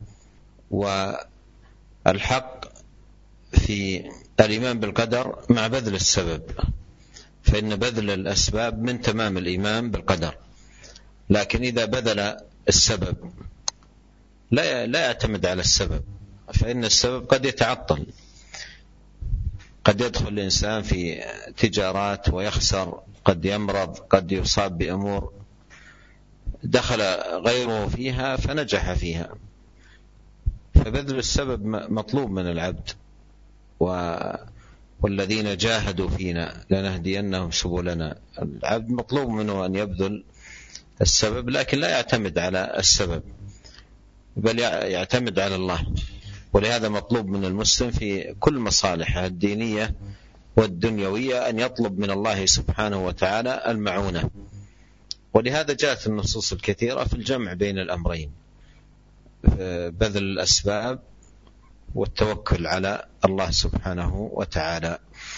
والحق في الإيمان بالقدر مع بذل السبب، فإن بذل الأسباب من تمام الإيمان بالقدر. لكن إذا بذل السبب لا لا يعتمد على السبب، فإن السبب قد يتعطل، قد يدخل الإنسان في تجارات ويخسر، قد يمرض، قد يصاب بأمور دخل غيره فيها فنجح فيها. فبذل السبب مطلوب من العبد، والذين جاهدوا فينا لنهدينهم سبلنا. العبد مطلوب منه أن يبذل السبب، لكن لا يعتمد على السبب بل يعتمد على الله. ولهذا مطلوب من المسلم في كل مصالحه الدينية والدنيوية أن يطلب من الله سبحانه وتعالى المعونة. ولهذا جاءت النصوص الكثيرة في الجمع بين الأمرين، بذل الأسباب والتوكل على الله سبحانه وتعالى.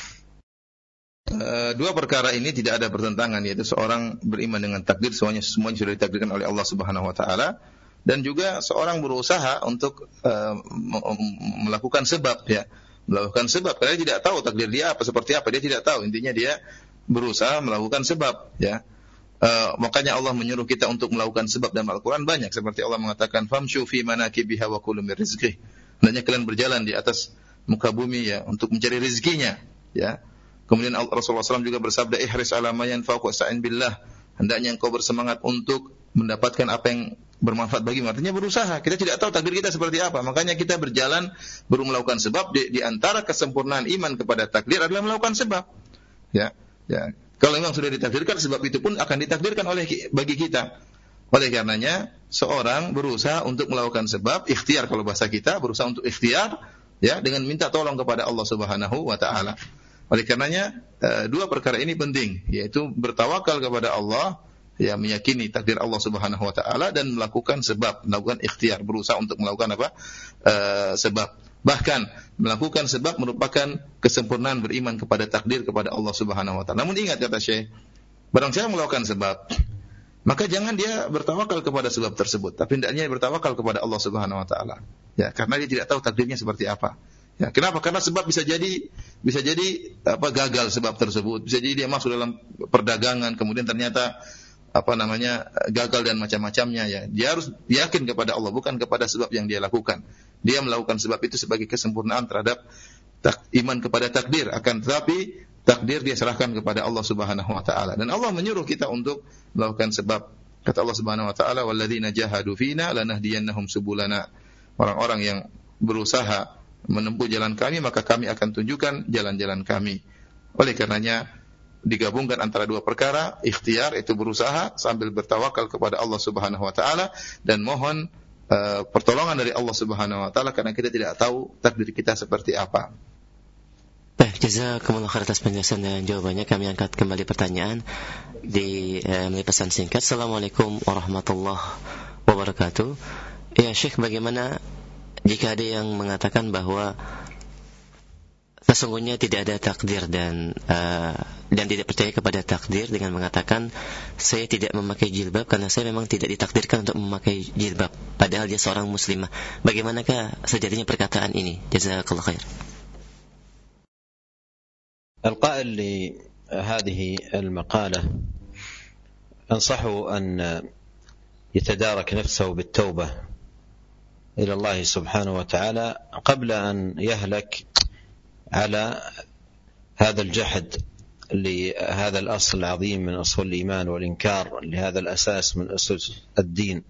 Dua perkara ini tidak ada pertentangan, yaitu seorang beriman dengan takdir, semuanya semuanya sudah ditakdirkan oleh Allah Subhanahu wa taala, dan juga seorang berusaha untuk uh, melakukan sebab ya, melakukan sebab karena dia tidak tahu takdir dia apa seperti apa, dia tidak tahu, intinya dia berusaha melakukan sebab ya. Uh, makanya Allah menyuruh kita untuk melakukan sebab dalam Al-Qur'an banyak, seperti Allah mengatakan famshu fi manakibiha wa kulu min rizqih. Hendaknya kalian berjalan di atas muka bumi ya untuk mencari rezekinya ya. Kemudian Rasulullah shallallahu alaihi wasallam juga bersabda, ihris ala ma yanfa'uk wasta'in billah. Hendaknya engkau bersemangat untuk mendapatkan apa yang bermanfaat bagimu. Artinya berusaha. Kita tidak tahu takdir kita seperti apa. Makanya kita berjalan, baru melakukan sebab. Di, di antara kesempurnaan iman kepada takdir adalah melakukan sebab. Ya, ya. Kalau memang sudah ditakdirkan, sebab itu pun akan ditakdirkan oleh bagi kita. Oleh karenanya, seorang berusaha untuk melakukan sebab, ikhtiar kalau bahasa kita, berusaha untuk ikhtiar, ya, dengan minta tolong kepada Allah Subhanahu wa taala. Oleh karenanya dua perkara ini penting, yaitu bertawakal kepada Allah, ya, meyakini takdir Allah Subhanahu wa taala, dan melakukan sebab, melakukan ikhtiar, berusaha untuk melakukan apa? Uh, sebab. Bahkan melakukan sebab merupakan kesempurnaan beriman kepada takdir kepada Allah Subhanahu wa taala. Namun ingat kata Syekh, barang siapa melakukan sebab, maka jangan dia bertawakal kepada sebab tersebut, tapi hendaknya bertawakal kepada Allah Subhanahu wa taala. Ya, karena dia tidak tahu takdirnya seperti apa. Ya, kenapa? Karena sebab bisa jadi bisa jadi apa gagal sebab tersebut. Bisa jadi dia masuk dalam perdagangan kemudian ternyata apa namanya gagal dan macam-macamnya ya. Dia harus yakin kepada Allah, bukan kepada sebab yang dia lakukan. Dia melakukan sebab itu sebagai kesempurnaan terhadap tak, iman kepada takdir, akan tetapi takdir dia serahkan kepada Allah Subhanahu wa taala. Dan Allah menyuruh kita untuk melakukan sebab. Kata Allah Subhanahu wa taala, "Walladzina jahadu fina lanahdiyannahum subulana." Orang-orang yang berusaha menempuh jalan kami, maka kami akan tunjukkan jalan-jalan kami. Oleh karenanya digabungkan antara dua perkara, ikhtiar itu berusaha sambil bertawakal kepada Allah Subhanahu wa taala dan mohon uh, pertolongan dari Allah Subhanahu wa taala karena kita tidak tahu takdir kita seperti apa. Baik, jazakumullah khair atas penjelasan dan jawabannya. Kami angkat kembali pertanyaan di eh, melalui pesan singkat. Assalamualaikum warahmatullahi wabarakatuh. Ya Syekh, bagaimana jika ada yang mengatakan bahwa sesungguhnya tidak ada takdir dan uh, dan tidak percaya kepada takdir dengan mengatakan saya tidak memakai jilbab karena saya memang tidak ditakdirkan untuk memakai jilbab, padahal dia seorang muslimah. Bagaimanakah sejatinya perkataan ini? Jazakallahu khair. القائل لهذه المقالة أنصحه أن يتدارك نفسه بالتوبة إلى الله سبحانه وتعالى قبل أن يهلك على هذا الجحد لهذا الأصل العظيم من أصول الإيمان والإنكار لهذا الأساس من أسس الدين.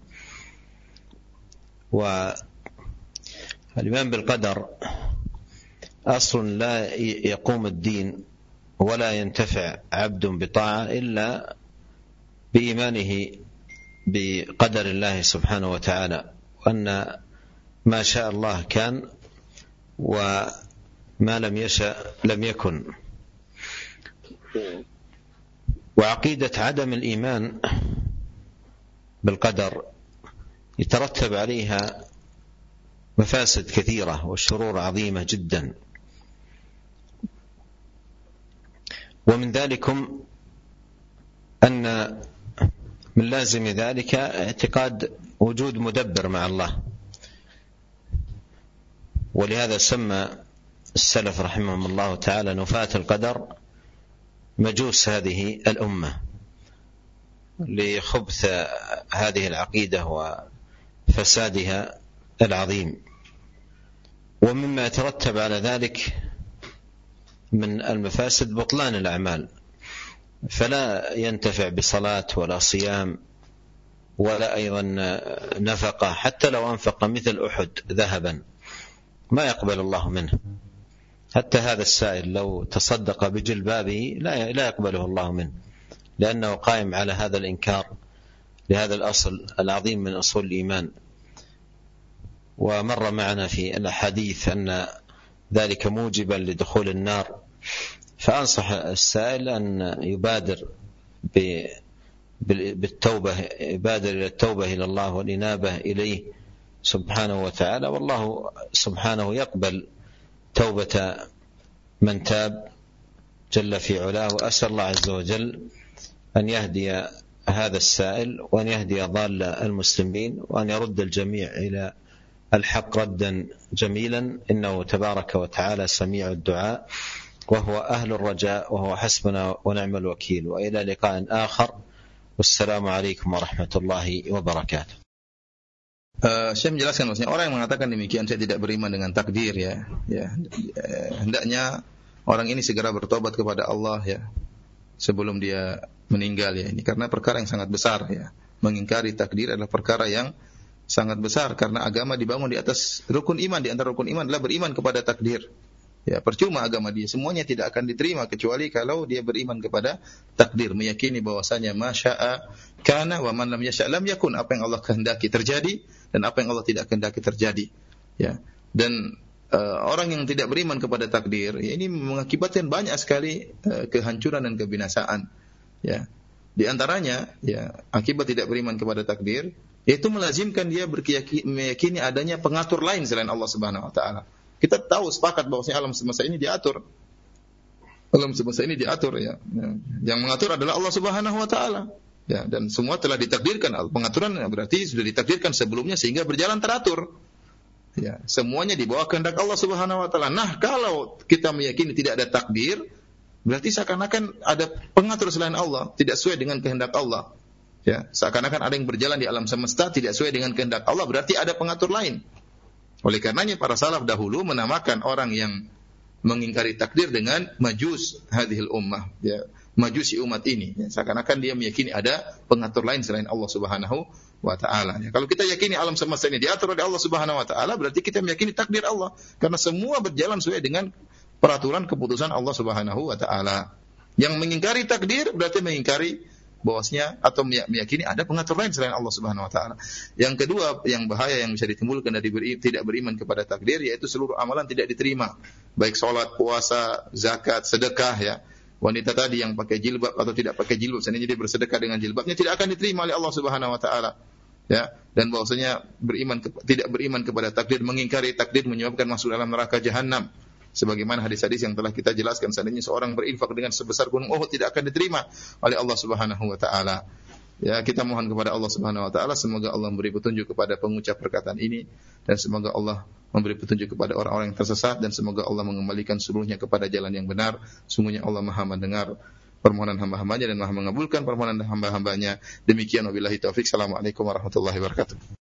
والإيمان بالقدر أصل لا يقوم الدين ولا ينتفع عبد بطاعة إلا بإيمانه بقدر الله سبحانه وتعالى وأن ما شاء الله كان وما لم يشأ لم يكن. وعقيدة عدم الإيمان بالقدر يترتب عليها مفاسد كثيرة وشرور عظيمة جدا، ومن ذلكم أن من لازم ذلك اعتقاد وجود مدبر مع الله. ولهذا سمى السلف رحمهم الله تعالى نفاة القدر مجوس هذه الأمة لخبث هذه العقيدة وفسادها العظيم. ومما يترتب على ذلك من المفاسد بطلان الأعمال، فلا ينتفع بصلاة ولا صيام ولا أيضا نفقة، حتى لو أنفق مثل أحد ذهبا ما يقبل الله منه. حتى هذا السائل لو تصدق بجلبابه لا لا يقبله الله منه، لأنه قائم على هذا الإنكار لهذا الأصل العظيم من أصول الإيمان. ومر معنا في الأحاديث أن ذلك موجبا لدخول النار، فأنصح السائل أن يبادر بالتوبة، يبادر إلى التوبة إلى الله والإنابة إليه سبحانه وتعالى، والله سبحانه يقبل توبة من تاب جل في علاه. وأسأل الله عز وجل أن يهدي هذا السائل وأن يهدي ضال المسلمين وأن يرد الجميع إلى الحق ردا جميلا، إنه تبارك وتعالى سميع الدعاء وهو أهل الرجاء وهو حسبنا ونعم الوكيل. وإلى لقاء آخر، والسلام عليكم ورحمة الله وبركاته. Uh, saya menjelaskan maksudnya orang yang mengatakan demikian saya tidak beriman dengan takdir ya, ya uh, hendaknya orang ini segera bertobat kepada Allah ya sebelum dia meninggal ya, ini karena perkara yang sangat besar ya. Mengingkari takdir adalah perkara yang sangat besar karena agama dibangun di atas rukun iman. Di antara rukun iman adalah beriman kepada takdir. Ya, percuma agama dia semuanya tidak akan diterima kecuali kalau dia beriman kepada takdir, meyakini bahwasanya masya'a kana wa man lam yasha' lam yakun, apa yang Allah kehendaki terjadi dan apa yang Allah tidak kehendaki terjadi. Ya. Dan uh, orang yang tidak beriman kepada takdir, ya, ini mengakibatkan banyak sekali uh, kehancuran dan kebinasaan. Ya. Di antaranya, ya, akibat tidak beriman kepada takdir yaitu melazimkan dia meyakini adanya pengatur lain selain Allah Subhanahu wa taala. Kita tahu sepakat bahwasanya alam semesta ini diatur. Alam semesta ini diatur ya. Yang mengatur adalah Allah Subhanahu wa taala. Ya, dan semua telah ditakdirkan. Pengaturan berarti sudah ditakdirkan sebelumnya sehingga berjalan teratur. Ya, semuanya di bawah kehendak Allah Subhanahu wa taala. Nah, kalau kita meyakini tidak ada takdir, berarti seakan-akan ada pengatur selain Allah, tidak sesuai dengan kehendak Allah. Ya, seakan-akan ada yang berjalan di alam semesta tidak sesuai dengan kehendak Allah, berarti ada pengatur lain. Oleh karenanya para salaf dahulu menamakan orang yang mengingkari takdir dengan majus hadhil ummah, ya, majusi umat ini. Ya, seakan-akan dia meyakini ada pengatur lain selain Allah Subhanahu wa taala. Ya, kalau kita yakini alam semesta ini diatur oleh Allah Subhanahu wa taala, berarti kita meyakini takdir Allah karena semua berjalan sesuai dengan peraturan keputusan Allah Subhanahu wa taala. Yang mengingkari takdir berarti mengingkari bahwasanya atau meyakini ada pengatur lain selain Allah Subhanahu wa taala. Yang kedua, yang bahaya yang bisa ditimbulkan dari beri, tidak beriman kepada takdir yaitu seluruh amalan tidak diterima. Baik salat, puasa, zakat, sedekah ya. Wanita tadi yang pakai jilbab atau tidak pakai jilbab seandainya dia bersedekah dengan jilbabnya tidak akan diterima oleh Allah Subhanahu wa taala. Ya, dan bahwasanya beriman ke, tidak beriman kepada takdir, mengingkari takdir menyebabkan masuk dalam neraka jahanam. Sebagaimana hadis-hadis yang telah kita jelaskan, seandainya seorang berinfak dengan sebesar gunung Uhud tidak akan diterima oleh Allah Subhanahu wa taala. Ya, kita mohon kepada Allah Subhanahu wa taala semoga Allah memberi petunjuk kepada pengucap perkataan ini dan semoga Allah memberi petunjuk kepada orang-orang yang tersesat dan semoga Allah mengembalikan seluruhnya kepada jalan yang benar. Sungguhnya Allah Maha mendengar permohonan hamba-hambanya dan Maha mengabulkan permohonan hamba-hambanya. Demikian wabillahi taufik. Assalamualaikum warahmatullahi wabarakatuh.